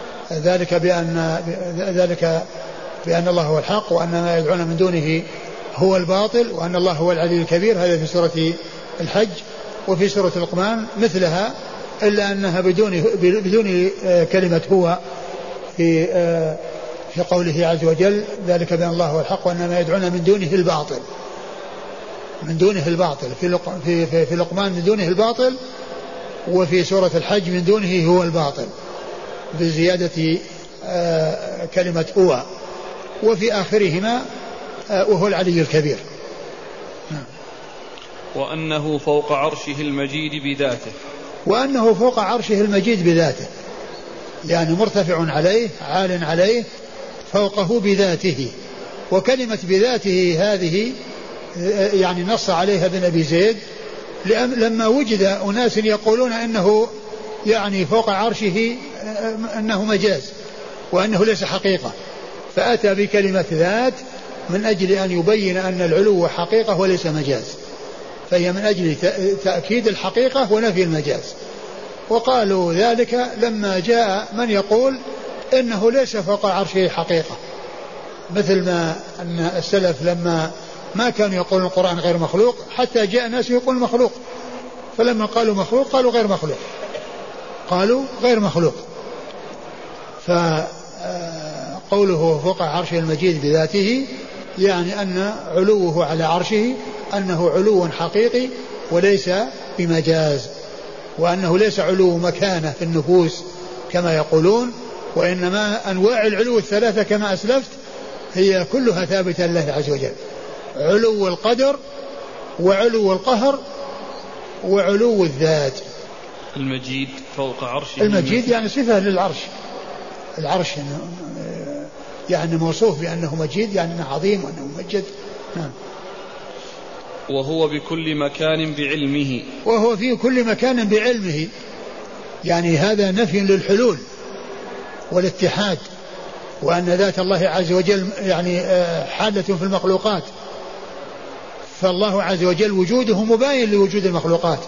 B: ذلك بأن ذلك بأن الله هو الحق وأن ما يدعون من دونه هو الباطل وأن الله هو العلي الكبير، هذا في سورة الحج. وفي سورة لقمان مثلها إلا أنها بدون بدون كلمة هو في في قوله عز وجل ذلك بأن الله هو الحق وأن ما يدعون من دونه الباطل، من دونه الباطل في في في لقمان من دونه الباطل، وفي سورة الحج من دونه هو الباطل بزيادة كلمة هو، وفي آخرهما وهو العلي الكبير.
A: وأنه فوق عرشه المجيد بذاته،
B: وأنه فوق عرشه المجيد بذاته، يعني مرتفع عليه عال عليه فوقه بذاته. وكلمة بذاته هذه يعني نص عليها ابن أبي زيد لما وجد أناس يقولون أنه يعني فوق عرشه أنه مجاز وأنه ليس حقيقة، فأتى بكلمة ذات من أجل أن يبين أن العلو حقيقة وليس مجاز، فهي من أجل تأكيد الحقيقة ونفي المجاز. وقالوا ذلك لما جاء من يقول إنه ليس فوق عرشه حقيقة، مثل ما أن السلف لما ما كانوا يقولون القرآن غير مخلوق حتى جاء ناس يقول مخلوق، فلما قالوا مخلوق قالوا غير مخلوق، قالوا غير مخلوق. فقوله فوق عرشه المجيد بذاته يعني أن علوه على عرشه أنه علو حقيقي وليس بمجاز، وأنه ليس علو مكانة في النفوس كما يقولون، وإنما أنواع العلو الثلاثة كما أسلفت هي كلها ثابتة لله عز وجل: علو القدر وعلو القهر وعلو الذات.
A: المجيد فوق عرشه،
B: المجيد يعني صفة للعرش، العرش يعني موصوف بأنه مجيد يعني أنه عظيم وأنه ممجد. نعم.
A: وهو بكل مكان بعلمه،
B: وهو في كل مكان بعلمه، يعني هذا نفي للحلول والاتحاد، وأن ذات الله عز وجل يعني حالة في المخلوقات، فالله عز وجل وجوده مباين لوجود المخلوقات،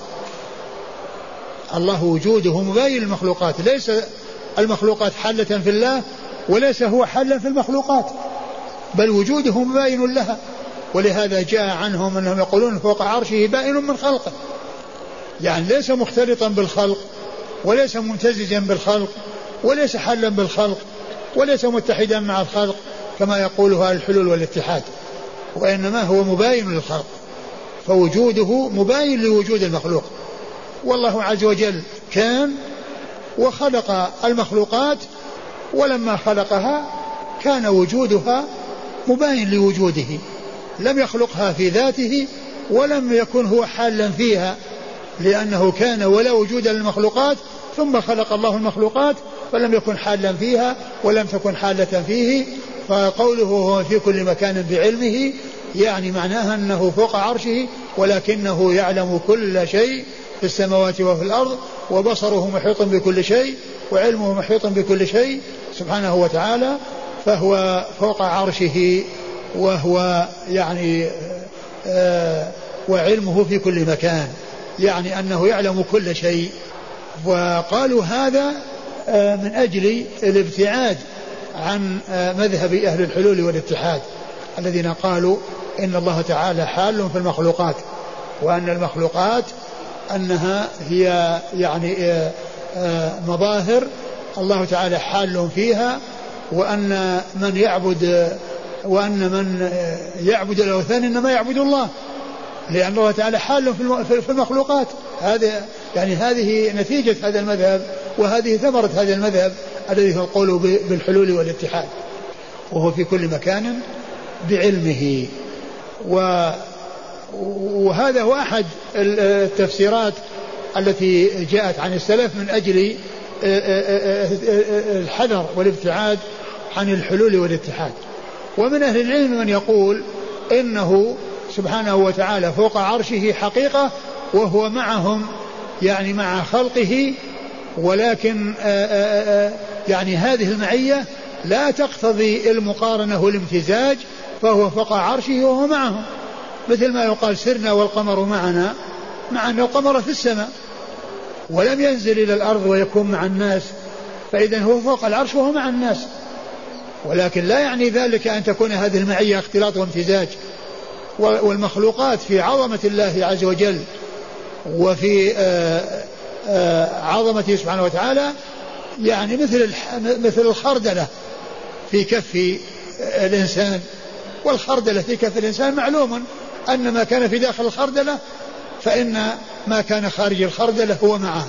B: الله وجوده مباين للمخلوقات، ليس المخلوقات حالة في الله وليس هو حالا في المخلوقات، بل وجوده مباين لها. ولهذا جاء عنهم أنهم يقولون فوق عرشه بائن من خلقه، يعني ليس مختلطا بالخلق وليس ممتزجا بالخلق وليس حالا بالخلق وليس متحدا مع الخلق كما يقولها الحلول والاتحاد، وإنما هو مباين للخلق، فوجوده مباين لوجود المخلوق. والله عز وجل كان وخلق المخلوقات، ولما خلقها كان وجودها مباين لوجوده، لم يخلقها في ذاته ولم يكن هو حالا فيها، لأنه كان ولا وجود للمخلوقات، ثم خلق الله المخلوقات فلم يكن حالا فيها ولم تكن حالة فيه. فقوله هو في كل مكان بعلمه يعني معناها أنه فوق عرشه، ولكنه يعلم كل شيء في السماوات وفي الأرض، وبصره محيط بكل شيء وعلمه محيط بكل شيء سبحانه وتعالى، فهو فوق عرشه، وهو يعني آه وعلمه في كل مكان، يعني أنه يعلم كل شيء. وقالوا هذا آه من أجل الابتعاد عن آه مذهب أهل الحلول والاتحاد الذين قالوا إن الله تعالى حال في المخلوقات، وأن المخلوقات أنها هي يعني آه آه مظاهر الله تعالى حال فيها، وأن من يعبد وأن من يعبد الأوثان إنما يعبد الله، لأن الله تعالى حال في المخلوقات. هذا يعني هذه نتيجة هذا المذهب، وهذه ثمرة هذا المذهب الذي هو القول بالحلول والاتحاد. وهو في كل مكان بعلمه. وهذا هو أحد التفسيرات التي جاءت عن السلف من أجل الحذر والابتعاد عن الحلول والاتحاد. ومن أهل العلم من يقول إنه سبحانه وتعالى فوق عرشه حقيقة وهو معهم يعني مع خلقه، ولكن آآ آآ يعني هذه المعية لا تقتضي المقارنة والامتزاج، فهو فوق عرشه وهو معهم، مثل ما يقال سرنا والقمر معنا، مع أن القمر في السماء ولم ينزل إلى الأرض ويكون مع الناس، فإذا هو فوق العرش وهو مع الناس، ولكن لا يعني ذلك أن تكون هذه المعية اختلاط وامتزاج، والمخلوقات في عظمة الله عز وجل وفي عظمته سبحانه وتعالى يعني مثل مثل الخردلة في كف الإنسان، والخردلة في كف الإنسان معلوم أن ما كان في داخل الخردلة فإن ما كان خارج الخردلة هو معها.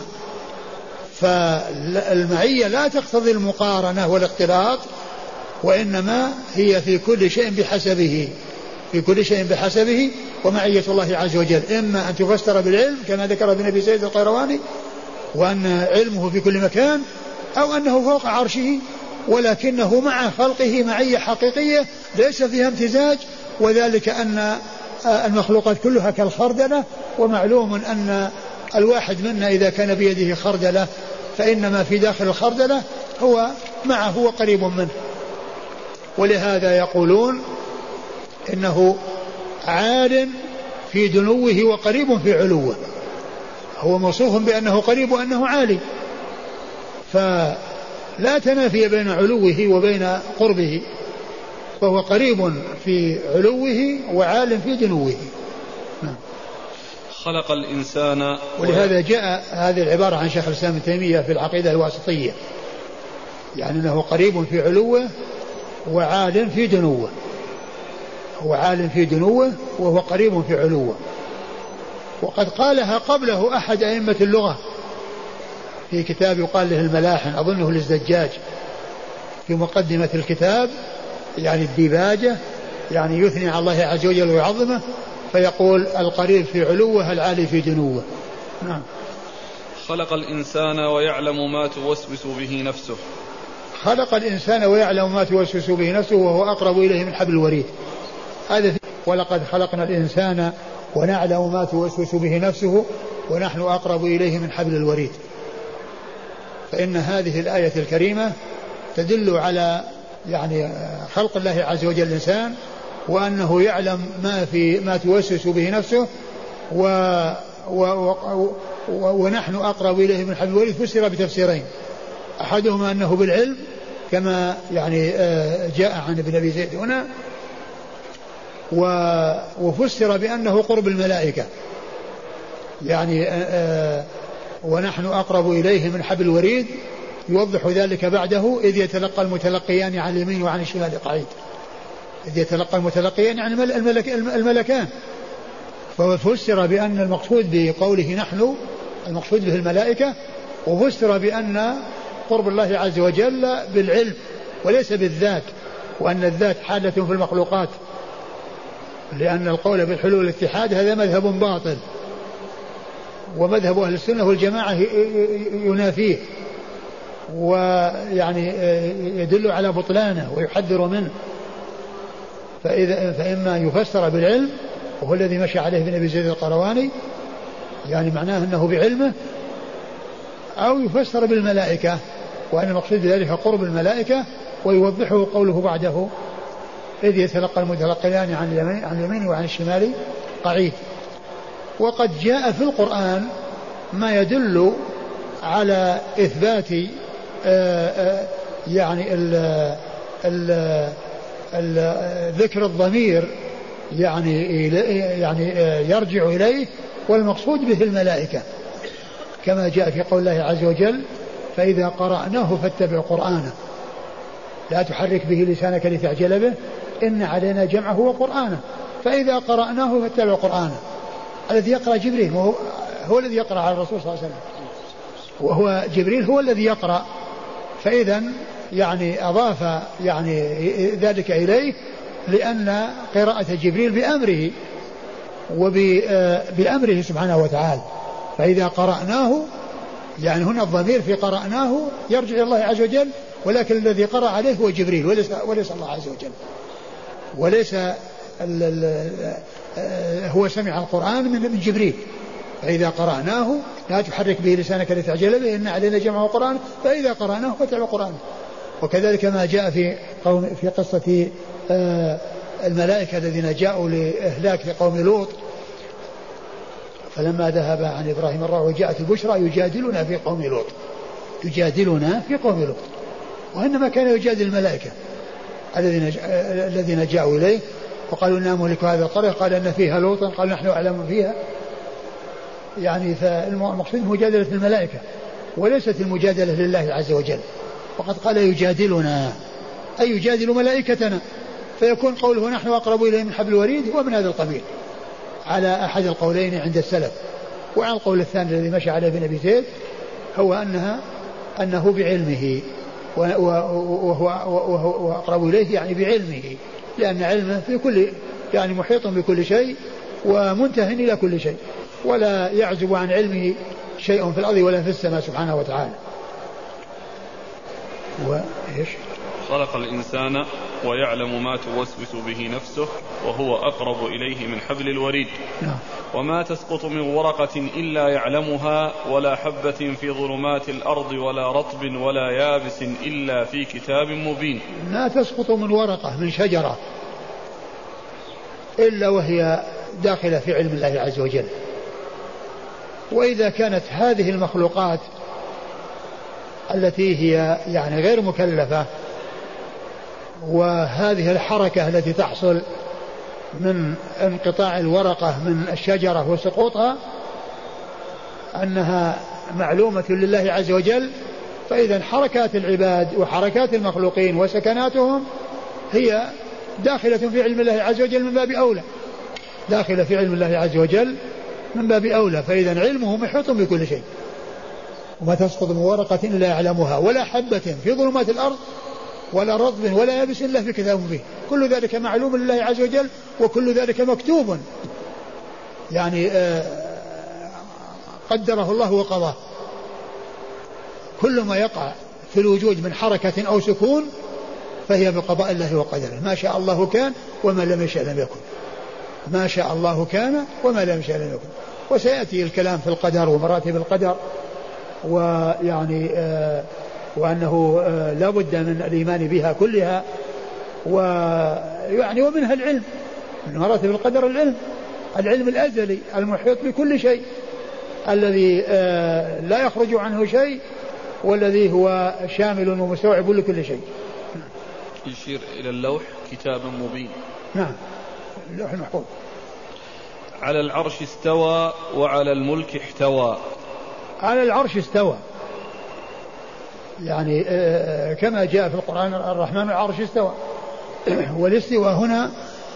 B: فالمعية لا تقتضي المقارنة والاختلاط، وإنما هي في كل شيء بحسبه، في كل شيء بحسبه. ومعية الله عز وجل إما أن تفسر بالعلم كما ذكر ابن أبي زيد القيرواني وأن علمه في كل مكان، أو أنه فوق عرشه ولكنه مع خلقه معية حقيقية ليس فيها امتزاج، وذلك أن المخلوقات كلها كالخردلة، ومعلوم أن الواحد منا إذا كان بيده خردلة فإنما في داخل الخردلة هو معه وقريب منه. ولهذا يقولون إنه عال في دنوه وقريب في علوه، هو موصوف بأنه قريب وأنه عالي، فلا تنافي بين علوه وبين قربه، فهو قريب في علوه وعال في دنوه. نعم.
A: خلق الإنسان،
B: ولهذا جاء هذه العبارة عن شيخ الإسلام ابن تيمية في العقيدة الواسطية، يعني أنه قريب في علوه وعال في دنوه، هو عال في دنوه وهو قريب في علوه. وقد قالها قبله أحد أئمة اللغة في كتاب يقال له الملاحن، أظنه الزجاج، في مقدمة الكتاب يعني الديباجة، يعني يثني على الله عز وجل ويعظمه، فيقول القريب في علوه العالي في دنوه. نعم.
A: خلق الإنسان ويعلم ما توسوس به نفسه.
B: خلق الإنسان ويعلم ما توسوس به نفسه وهو أقرب إليه من حبل الوريد. هذا ولقد خلقنا الإنسان ونعلم ما توسوس به نفسه ونحن أقرب إليه من حبل الوريد. فإن هذه الآية الكريمة تدل على يعني خلق الله عز وجل الإنسان، وأنه يعلم ما في ما توسوس به نفسه و و و ونحن أقرب إليه من حبل الوريد. فسر بتفسيرين، أحدهما أنه بالعلم كما يعني جاء عن ابن أبي زيد هنا، وفسر بأنه قرب الملائكة، يعني ونحن أقرب إليه من حبل الوريد، يوضح ذلك بعده إذ يتلقى المتلقيان عن اليمين وعن الشمال قعيد. إذ يتلقى المتلقيان عن الملك الملكان، ففسر بأن المقصود بقوله نحن المقصود به الملائكة، وفسر بأن قرب الله عز وجل بالعلم وليس بالذات، وأن الذات حالة في المخلوقات، لأن القول بالحلول والاتحاد هذا مذهب باطل، ومذهب أهل السنة والجماعة ينافيه ويعني يدل على بطلانه ويحذر منه. فإذا فإما يفسر بالعلم وهو الذي مشى عليه ابن أبي زيد القيرواني، يعني معناه أنه بعلمه، أو يفسر بالملائكة وأن المقصود بذلك قرب الملائكة، ويوضحه قوله بعده إذ يتلقى المتلقيان عن اليمين, عن اليمين وعن الشمال قعيد. وقد جاء في القرآن ما يدل على إثبات آآ آآ يعني ال ال ال ذكر الضمير يعني يعني يرجع إليه، والمقصود به الملائكة، كما جاء في قول الله عز وجل فإذا قرأناه فاتبع قرآنه لا تحرك به لسانك لتعجل به إن علينا جمعه وقرآنه فإذا قرأناه فاتبع قرآنه. الذي يقرأ جبريل هو, هو الذي يقرأ على الرسول صلى الله عليه وسلم، وهو جبريل هو الذي يقرأ، فإذا يعني أضاف يعني ذلك إليه لأن قراءة جبريل بأمره وبأمره سبحانه وتعالى. فإذا قرأناه يعني هنا الضمير في قرأناه يرجع إلى الله عز وجل، ولكن الذي قرأ عليه هو جبريل وليس, وليس الله عز وجل، وليس ال ال هو سمع القرآن من جبريل. فإذا قرأناه لا تحرك به لسانك لتعجل به إن علينا جمعه وقرآن فإذا قرأناه فاتبع قرآنه. وكذلك ما جاء في قوم في قصة الملائكة الذين جاءوا لإهلاك قوم لوط، فلما ذهب عن إبراهيم الروع وجاءت البشرى يجادلنا في قوم لوط يجادلنا في قوم لوط وإنما كان يجادل الملائكة الذين الذين جاءوا إليه وقالوا إنا مهلك هذه القرية قال إن فيها لوطا قال نحن أعلم فيها. يعني فالمقصود مجادلة الملائكة وليست المجادلة لله عز وجل. وقد قال يجادلنا أي يجادل ملائكتنا، فيكون قوله نحن أقرب إليه من حبل الوريد هو من هذا القبيل على أحد القولين عند السلف. وعلى القول الثاني الذي مشى عليه ابن أبي زيد هو أنها أنه بعلمه وهو, وهو أقرب إليه يعني بعلمه، لأن علمه في كل يعني محيط بكل شيء ومنتهٍ إلى كل شيء، ولا يعزب عن علمه شيء في الأرض ولا في السماء سبحانه وتعالى. وإيش
A: خلق الإنسان ويعلم ما توسوس به نفسه وهو أقرب إليه من حبل الوريد.
B: نعم.
A: وما تسقط من ورقة إلا يعلمها ولا حبة في ظلمات الأرض ولا رطب ولا يابس إلا في كتاب مبين.
B: ما تسقط من ورقة من شجرة إلا وهي داخلة في علم الله عز وجل. وإذا كانت هذه المخلوقات التي هي يعني غير مكلفة وهذه الحركة التي تحصل من انقطاع الورقة من الشجرة وسقوطها أنها معلومة لله عز وجل، فإذا حركات العباد وحركات المخلوقين وسكناتهم هي داخلة في علم الله عز وجل من باب أولى، داخلة في علم الله عز وجل من باب أولى، فإذا علمه محيط بكل شيء. وما تسقط من ورقة إلا يعلمها ولا حبة في ظلمات الأرض ولا رطب ولا يابس إلا في كتاب مبين. كل ذلك معلوم لله عز وجل وكل ذلك مكتوب، يعني قدره الله وقضاه. كل ما يقع في الوجود من حركة أو سكون فهي بقضاء الله وقدره، ما شاء الله كان وما لم يشاء لم يكن، ما شاء الله كان وما لم يشاء لم يكن. وسيأتي الكلام في القدر ومراتب القدر، ويعني آه وأنه آه لا بد من الإيمان بها كلها، ويعني ومنها العلم، من مراتب القدر العلم، العلم الأزلي المحيط بكل شيء الذي آه لا يخرج عنه شيء والذي هو شامل ومستوعب لكل شيء.
A: يشير إلى اللوح كتاب مبين.
B: نعم اللوح المحفوظ.
A: على العرش استوى وعلى الملك احتوى.
B: على العرش استوى يعني كما جاء في القرآن الرحمن العرش استوى. والاستواء هنا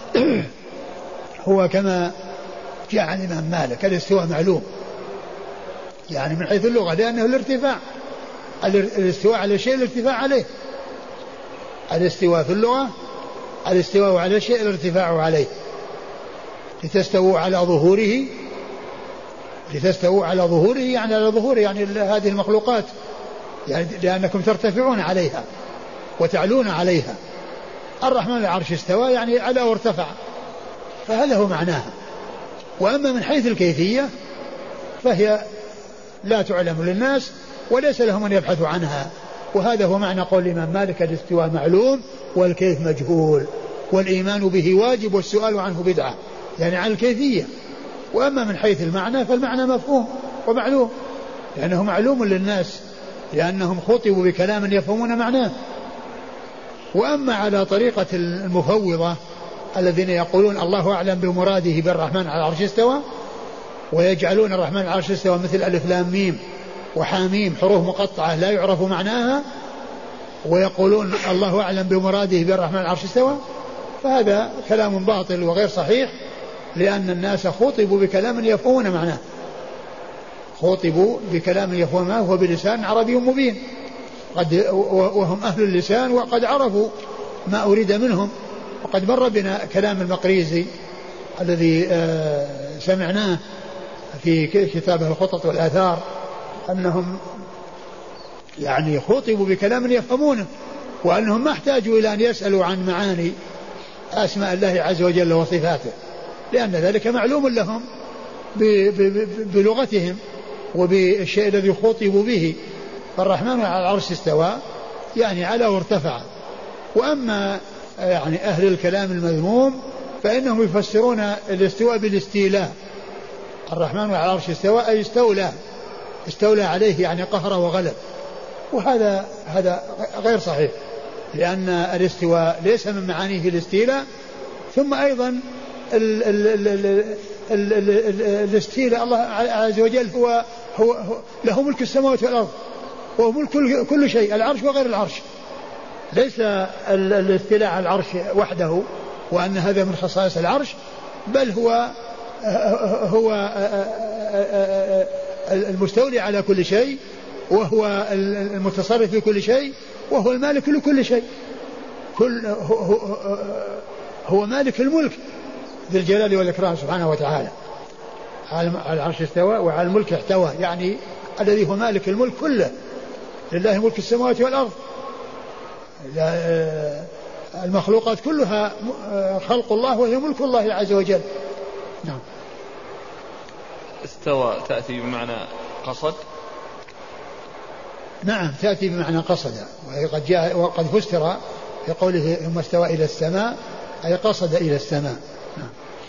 B: هو كما جاء عن الإمام مالك الاستواء معلوم يعني من حيث اللغة، لأنه الارتفاع، الاستواء على شيء الارتفاع عليه، الاستواء في اللغة الاستواء على شيء الارتفاع عليه. لتستووا على ظهوره، لتستووا على ظهوره يعني على ظهوره يعني هذه المخلوقات، يعني لأنكم ترتفعون عليها وتعلون عليها. الرحمن العرش استوى يعني على وارتفع، فهذا هو معناها. وأما من حيث الكيفية فهي لا تعلم للناس وليس لهم أن يبحثوا عنها، وهذا هو معنى قول الإمام مالك الاستواء معلوم والكيف مجهول والإيمان به واجب والسؤال عنه بدعة، يعني عن الكيفية. وأما من حيث المعنى فالمعنى مفهوم ومعلوم، لأنه معلوم للناس لأنهم خطبوا بكلام يفهمون معناه. وأما على طريقة المفوضة الذين يقولون الله أعلم بمراده بالرحمن على العرش استوى، ويجعلون الرحمن على العرش استوى مثل ألف لام ميم وحاميم حروف مقطعة لا يعرف معناها، ويقولون الله أعلم بمراده بالرحمن على العرش استوى، فهذا كلام باطل وغير صحيح، لأن الناس خطبوا بكلام يفهمون معناه، خطبوا بكلام يفهمون معناه وهو بلسان عربي مبين، قد وهم أهل اللسان وقد عرفوا ما أريد منهم. وقد مر بنا كلام المقريزي الذي سمعناه في كتابه الخطط والآثار أنهم يعني خطبوا بكلام يفهمونه، وأنهم ما احتاجوا إلى أن يسألوا عن معاني أسماء الله عز وجل وصفاته، لأن ذلك معلوم لهم بلغتهم وبالشيء الذي خطبوا به. فالرحمن على العرش استوى يعني على وارتفع. وأما يعني أهل الكلام المذموم فإنهم يفسرون الاستواء بالاستيلاء، الرحمن على العرش استوى أي استولى، استولى عليه يعني قهر وغلب، وهذا هذا غير صحيح، لأن الاستواء ليس من معانيه الاستيلاء، ثم أيضا ال ال ال ال ال ال ال الاستيلاء الله عز وجل هو, هو, هو له ملك السماوات والأرض وهو ملك كل, كل شيء، العرش وغير العرش. ليس الاستيلاء على العرش وحده وأن هذا من خصائص العرش، بل هو هو المستولي على كل شيء، وهو المتصرف في كل شيء، وهو المالك لكل شيء. كل هو, هو مالك الملك ذي الجلال والإكرام سبحانه وتعالى. على العرش استوى وعلى الملك احتوى، يعني الذي هو مالك الملك كله. لله ملك السماوات والأرض، المخلوقات كلها خلق الله وهي ملك الله عز وجل. نعم.
A: استوى تأتي بمعنى قصد.
B: نعم تأتي بمعنى قصد، وقد جاء وقد فسر في قوله ثم استوى إلى السماء أي قصد إلى السماء. نعم.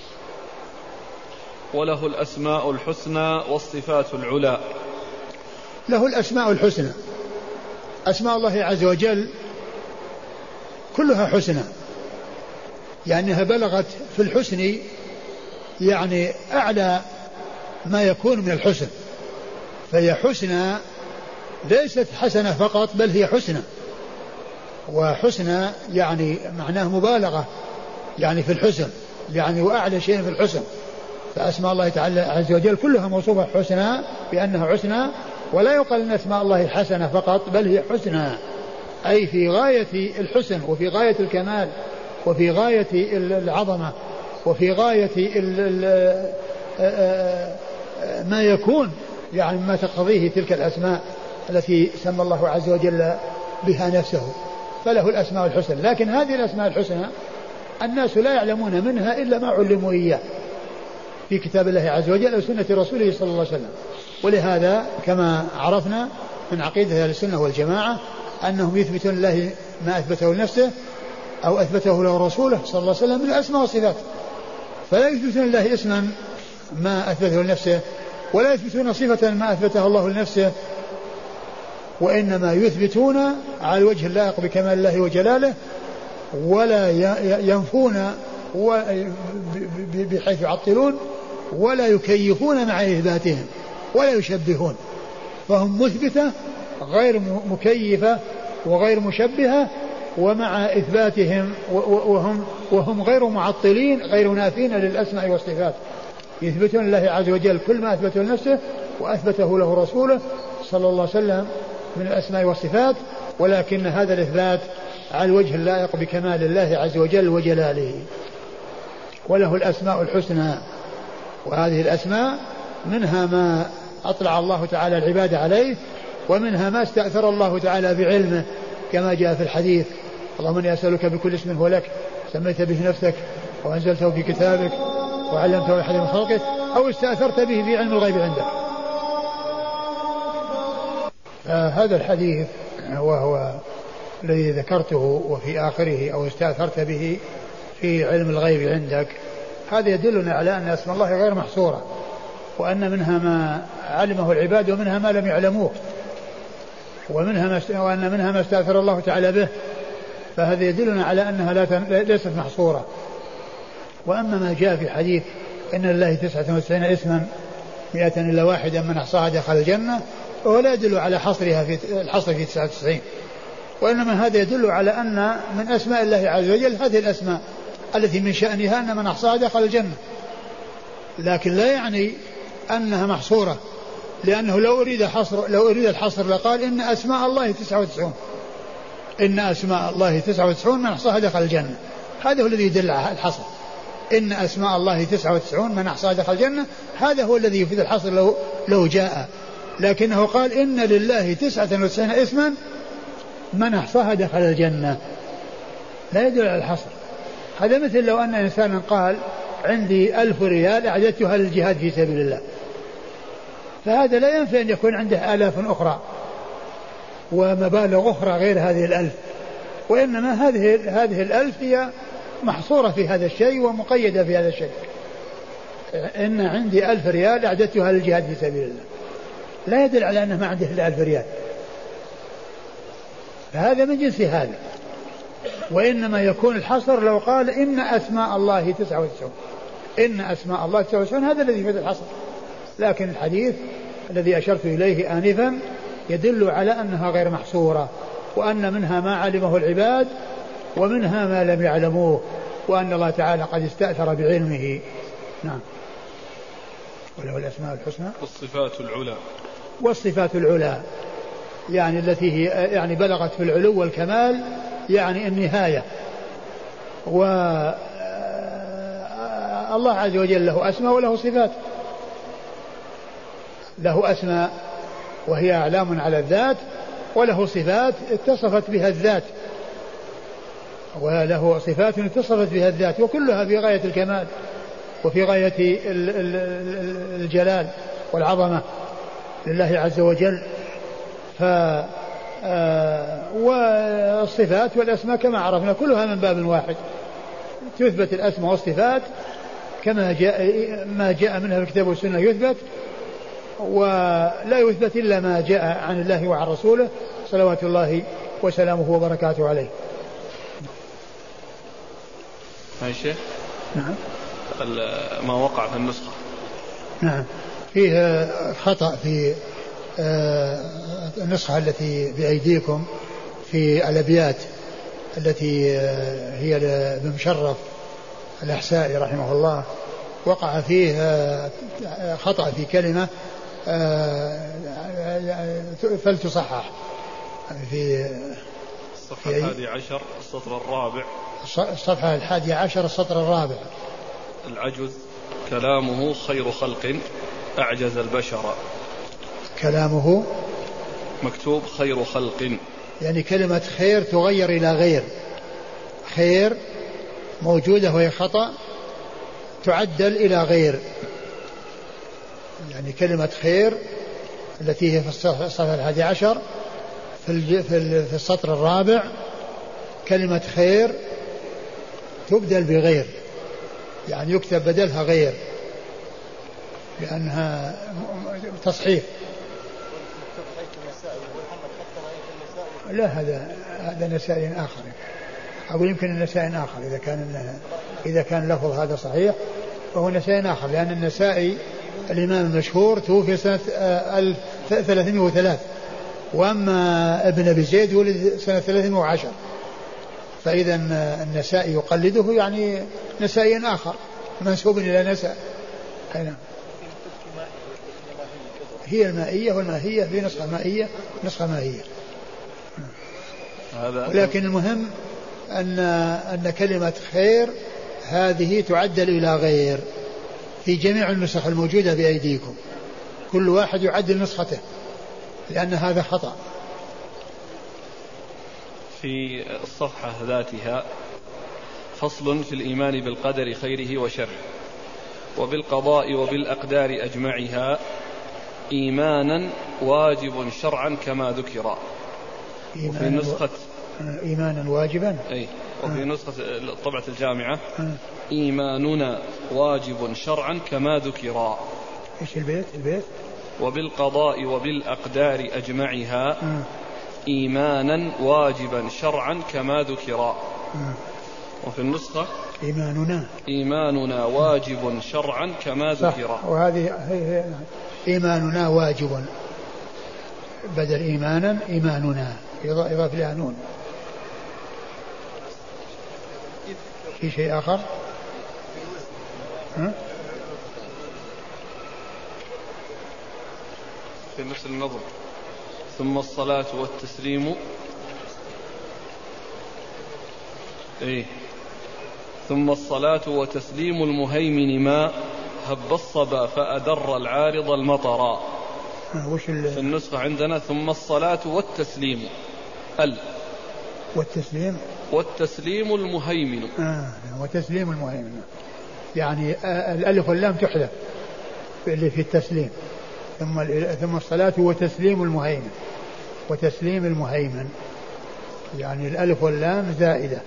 A: وله الأسماء الحسنى والصفات العلى.
B: له الأسماء الحسنى، أسماء الله عز وجل كلها حسنى، يعني بلغت في الحسن، يعني أعلى ما يكون من الحسن، فهي حسنى ليست حسنة فقط بل هي حسنى، وحسنى يعني معناه مبالغة يعني في الحسن، يعني وأعلى شيء في الحسن. فأسماء الله تعالى عز وجل كلها موصوفة حسنى بأنها حسنى، ولا يقال أن أسماء الله حسنة فقط بل هي حسنى، أي في غاية الحسن وفي غاية الكمال وفي غاية العظمة وفي غاية ما يكون يعني ما تقضيه تلك الأسماء التي سمى الله عز وجل بها نفسه، فله الأسماء الحسنى. لكن هذه الأسماء الحسنى الناس لا يعلمون منها إلا ما علموا إياه في كتاب الله عز وجل أو سنة رسوله صلى الله عليه وسلم. ولهذا كما عرفنا من عقيدة أهل السنة والجماعة أنهم يثبتون الله ما أثبته لنفسه أو أثبته له رسوله صلى الله عليه وسلم من الأسماء والصفات، فلا يثبتون الله اسما ما أثبته لنفسه ولا يثبتون صفة ما أثبتها الله لنفسه، وإنما يثبتون على الوجه اللائق بكمال الله وجلاله، ولا ينفون بحيث يعطلون ولا يكيفون مع إثباتهم ولا يشبهون، فهم مثبتة غير مكيفة وغير مشبهة، ومع إثباتهم وهم, وهم غير معطلين غير نافين للأسماء والصفات، يثبتون الله عز وجل كل ما أثبته لنفسه وأثبته له رسوله صلى الله عليه وسلم من الأسماء والصفات، ولكن هذا الإثبات على الوجه اللائق بكمال الله عز وجل وجلاله. وله الأسماء الحسنى، وهذه الأسماء منها ما أطلع الله تعالى العباد عليه، ومنها ما استأثر الله تعالى بعلمه كما جاء في الحديث: اللهم إني أسألك بكل اسم هو لك سميت به نفسك وأنزلته في كتابك وعلمته أحد من خلقك أو استأثرت به في علم الغيب عندك. هذا الحديث وهو الذي ذكرته وفي آخره أو استأثرت به في علم الغيب عندك، هذا يدلنا على أن اسم الله غير محصورة، وأن منها ما علمه العباد ومنها ما لم يعلموه، ومنها ما وأن منها ما استأثر الله تعالى به، فهذا يدلنا على أنها لا ليست محصورة. وأما ما جاء في حديث إن لله تسعة وتسعين اسما مئة إلا واحدا من أحصاها دخل الجنة، وهو لا يدل على حصرها في الحصر في تسعة وتسعين، وإنما هذا يدل على أن من أسماء الله عز وجل هذه الأسماء التي من شأنها أن من أحصاها دخل الجنة، لكن لا يعني أنها محصورة، لأنه لو أريد حصر لو أريد الحصر لقال إن أسماء الله تسعة وتسعون إن أسماء الله تسعة وتسعون من أحصاها دخل الجنة، هذا هو الذي يدل على الحصر. إن أسماء الله تسعة وتسعون من أحصاها دخل الجنة، هذا هو الذي يفيد الحصر لو لو جاء، لكنه قال إن لله تسعة وتسعين اسما من أحصاها دخل الجنة، لا يدل على الحصر. هذا مثل لو أن إنسانا قال عندي ألف ريال أعددتها للجهاد في سبيل الله، فهذا لا ينفع أن يكون عنده آلاف أخرى ومبالغ أخرى غير هذه الألف، وإنما هذه هذه الألف هي محصورة في هذا الشيء ومقيدة في هذا الشيء. إن عندي ألف ريال أعددتها للجهاد في سبيل الله، لا يدل على أنه ما عنده إلا ألف ريال، فهذا من جنس هذا. وإنما يكون الحصر لو قال إن أسماء الله تسعة وتسعون، إن أسماء الله تسعة وتسعون، هذا الذي يفيد الحصر. لكن الحديث الذي أشرت إليه آنفا يدل على أنها غير محصورة، وأن منها ما علمه العباد ومنها ما لم يعلموه، وأن الله تعالى قد استأثر بعلمه. نعم. وله الأسماء الحسنى
A: والصفات العلى،
B: والصفات العلى يعني التي هي يعني بلغت في العلو والكمال، يعني النهاية. والله عز وجل له أسماء وله صفات، له أسماء وهي أعلام على الذات، وله صفات اتصفت بها الذات، وله صفات اتصفت بها الذات، وكلها في غاية الكمال وفي غاية الجلال والعظمة لله عز وجل. ف والصفات والأسماء كما عرفنا كلها من باب واحد، تثبت الأسماء والصفات كما جاء ما جاء منها في الكتاب والسنة يثبت، ولا يثبت إلا ما جاء عن الله وعن رسوله صلوات الله وسلامه وبركاته عليه.
A: هاي شيء.
B: نعم.
A: ما وقع في النسخة.
B: نعم. فيه خطأ في النسخة التي بأيديكم في الأبيات التي هي بمشرف الأحسائي رحمه الله، وقع فيه خطأ في كلمة فلتصحح
A: في الصفحة الحادي عشر السطر الرابع.
B: الصفحة الحادي عشر السطر الرابع.
A: العجز كلامه خير خلق أعجز البشر.
B: كلامه
A: مكتوب خير خلق،
B: يعني كلمة خير تغير إلى غير. خير موجودة وهي خطأ تعدل إلى غير، يعني كلمة خير التي هي في الصفحة الحادي عشر في في السطر الرابع، كلمة خير تبدل بغير، يعني يكتب بدلها غير لأنها تصحيف. لا هذا هذا نسائي آخر، أقول يمكن النسائي آخر إذا كان إذا كان لفظ هذا صحيح فهو نسائي آخر، لأن النسائي الإمام المشهور توفي سنة ألف ثلاثمائة وثلاثة، وأما ابن أبي زيد ولد سنة ثلاثمائة وعشرة، فإذا النسائي يقلده يعني نسائي آخر منسوب إلى نساء. هي المائية والماهية في نسخة مائية نسخة مائية. ولكن المهم أن أن كلمة خير هذه تعدل إلى غير في جميع النسخ الموجودة بأيديكم، كل واحد يعدل نسخته لأن هذا خطأ.
A: في الصفحة ذاتها فصل في الإيمان بالقدر خيره وشره وبالقضاء وبالأقدار أجمعها إيمانا واجب شرعا كما ذكر. وفي نسخة
B: إيمانا واجبا،
A: أي وفي آه. نسخة طبعة الجامعة آه. إيماننا واجب شرعا كما ذكر.
B: إيش البيت البيت
A: وبالقضاء وبالأقدار أجمعها آه. إيمانا واجبا شرعا كما ذكر. آه. وفي النسخة
B: إيماننا
A: إيماننا واجب شرعا كما ذكر.
B: وهذه هي إيماننا واجب بدل إيمانا إيماننا إضافة لها نون. في شيء آخر ها؟
A: في نفس النظم ثم الصلاة والتسليم إيه ثم الصلاة وتسليم المهيمن ما هب الصبا فأدر العارض المطرا.
B: وش
A: في النسخة عندنا ثم الصلاة والتسليم ال
B: والتسليم
A: والتسليم المهيمن
B: آه وتسليم المهيمن يعني آه الألف واللام تحذف اللي في التسليم، ثم ثم الصلاة وتسليم المهيمن وتسليم المهيمن يعني الألف واللام زائدة.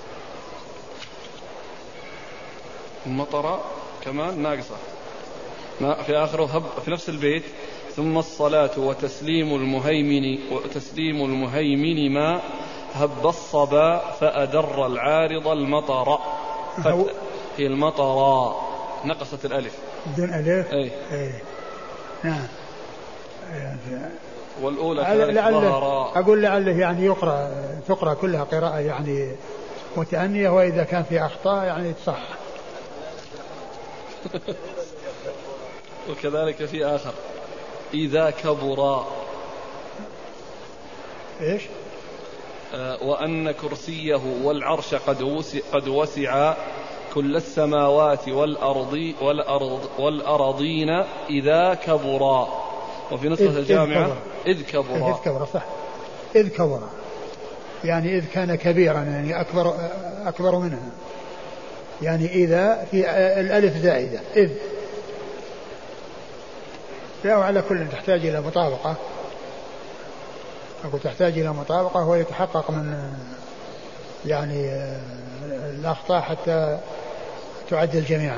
A: المطر كمان ناقصة في آخره هب في نفس البيت: ثم الصلاة وتسليم المهيمن وتسليم المهيمن ما هب الصبا فأدر العارض المطر. هي المطر نقصت الألف
B: بدون ألف.
A: أي.
B: أي. نعم.
A: والأولى
B: لعله أقول لعله يعني يقرأ تقرأ كلها قراءة يعني متأنية، وإذا كان في أخطاء يعني تصح.
A: وكذلك في آخر: إذا كبر
B: إيش؟
A: آه وأن كرسيه والعرش قد وسع, قد وسع كل السماوات والأرض والأرض والأرضين إذا كبر. وفي نسخة الجامعة: إذ كبر.
B: إذ كبر صح. إذ كبر يعني إذ كان كبيرا يعني أكبر أكبر منها، يعني إذا في الألف زائدة إذ. لا وعلى كل تحتاج إلى مطابقة، أقول تحتاج إلى مطابقة ويتحقق من يعني الأخطاء حتى تعدل جميعا.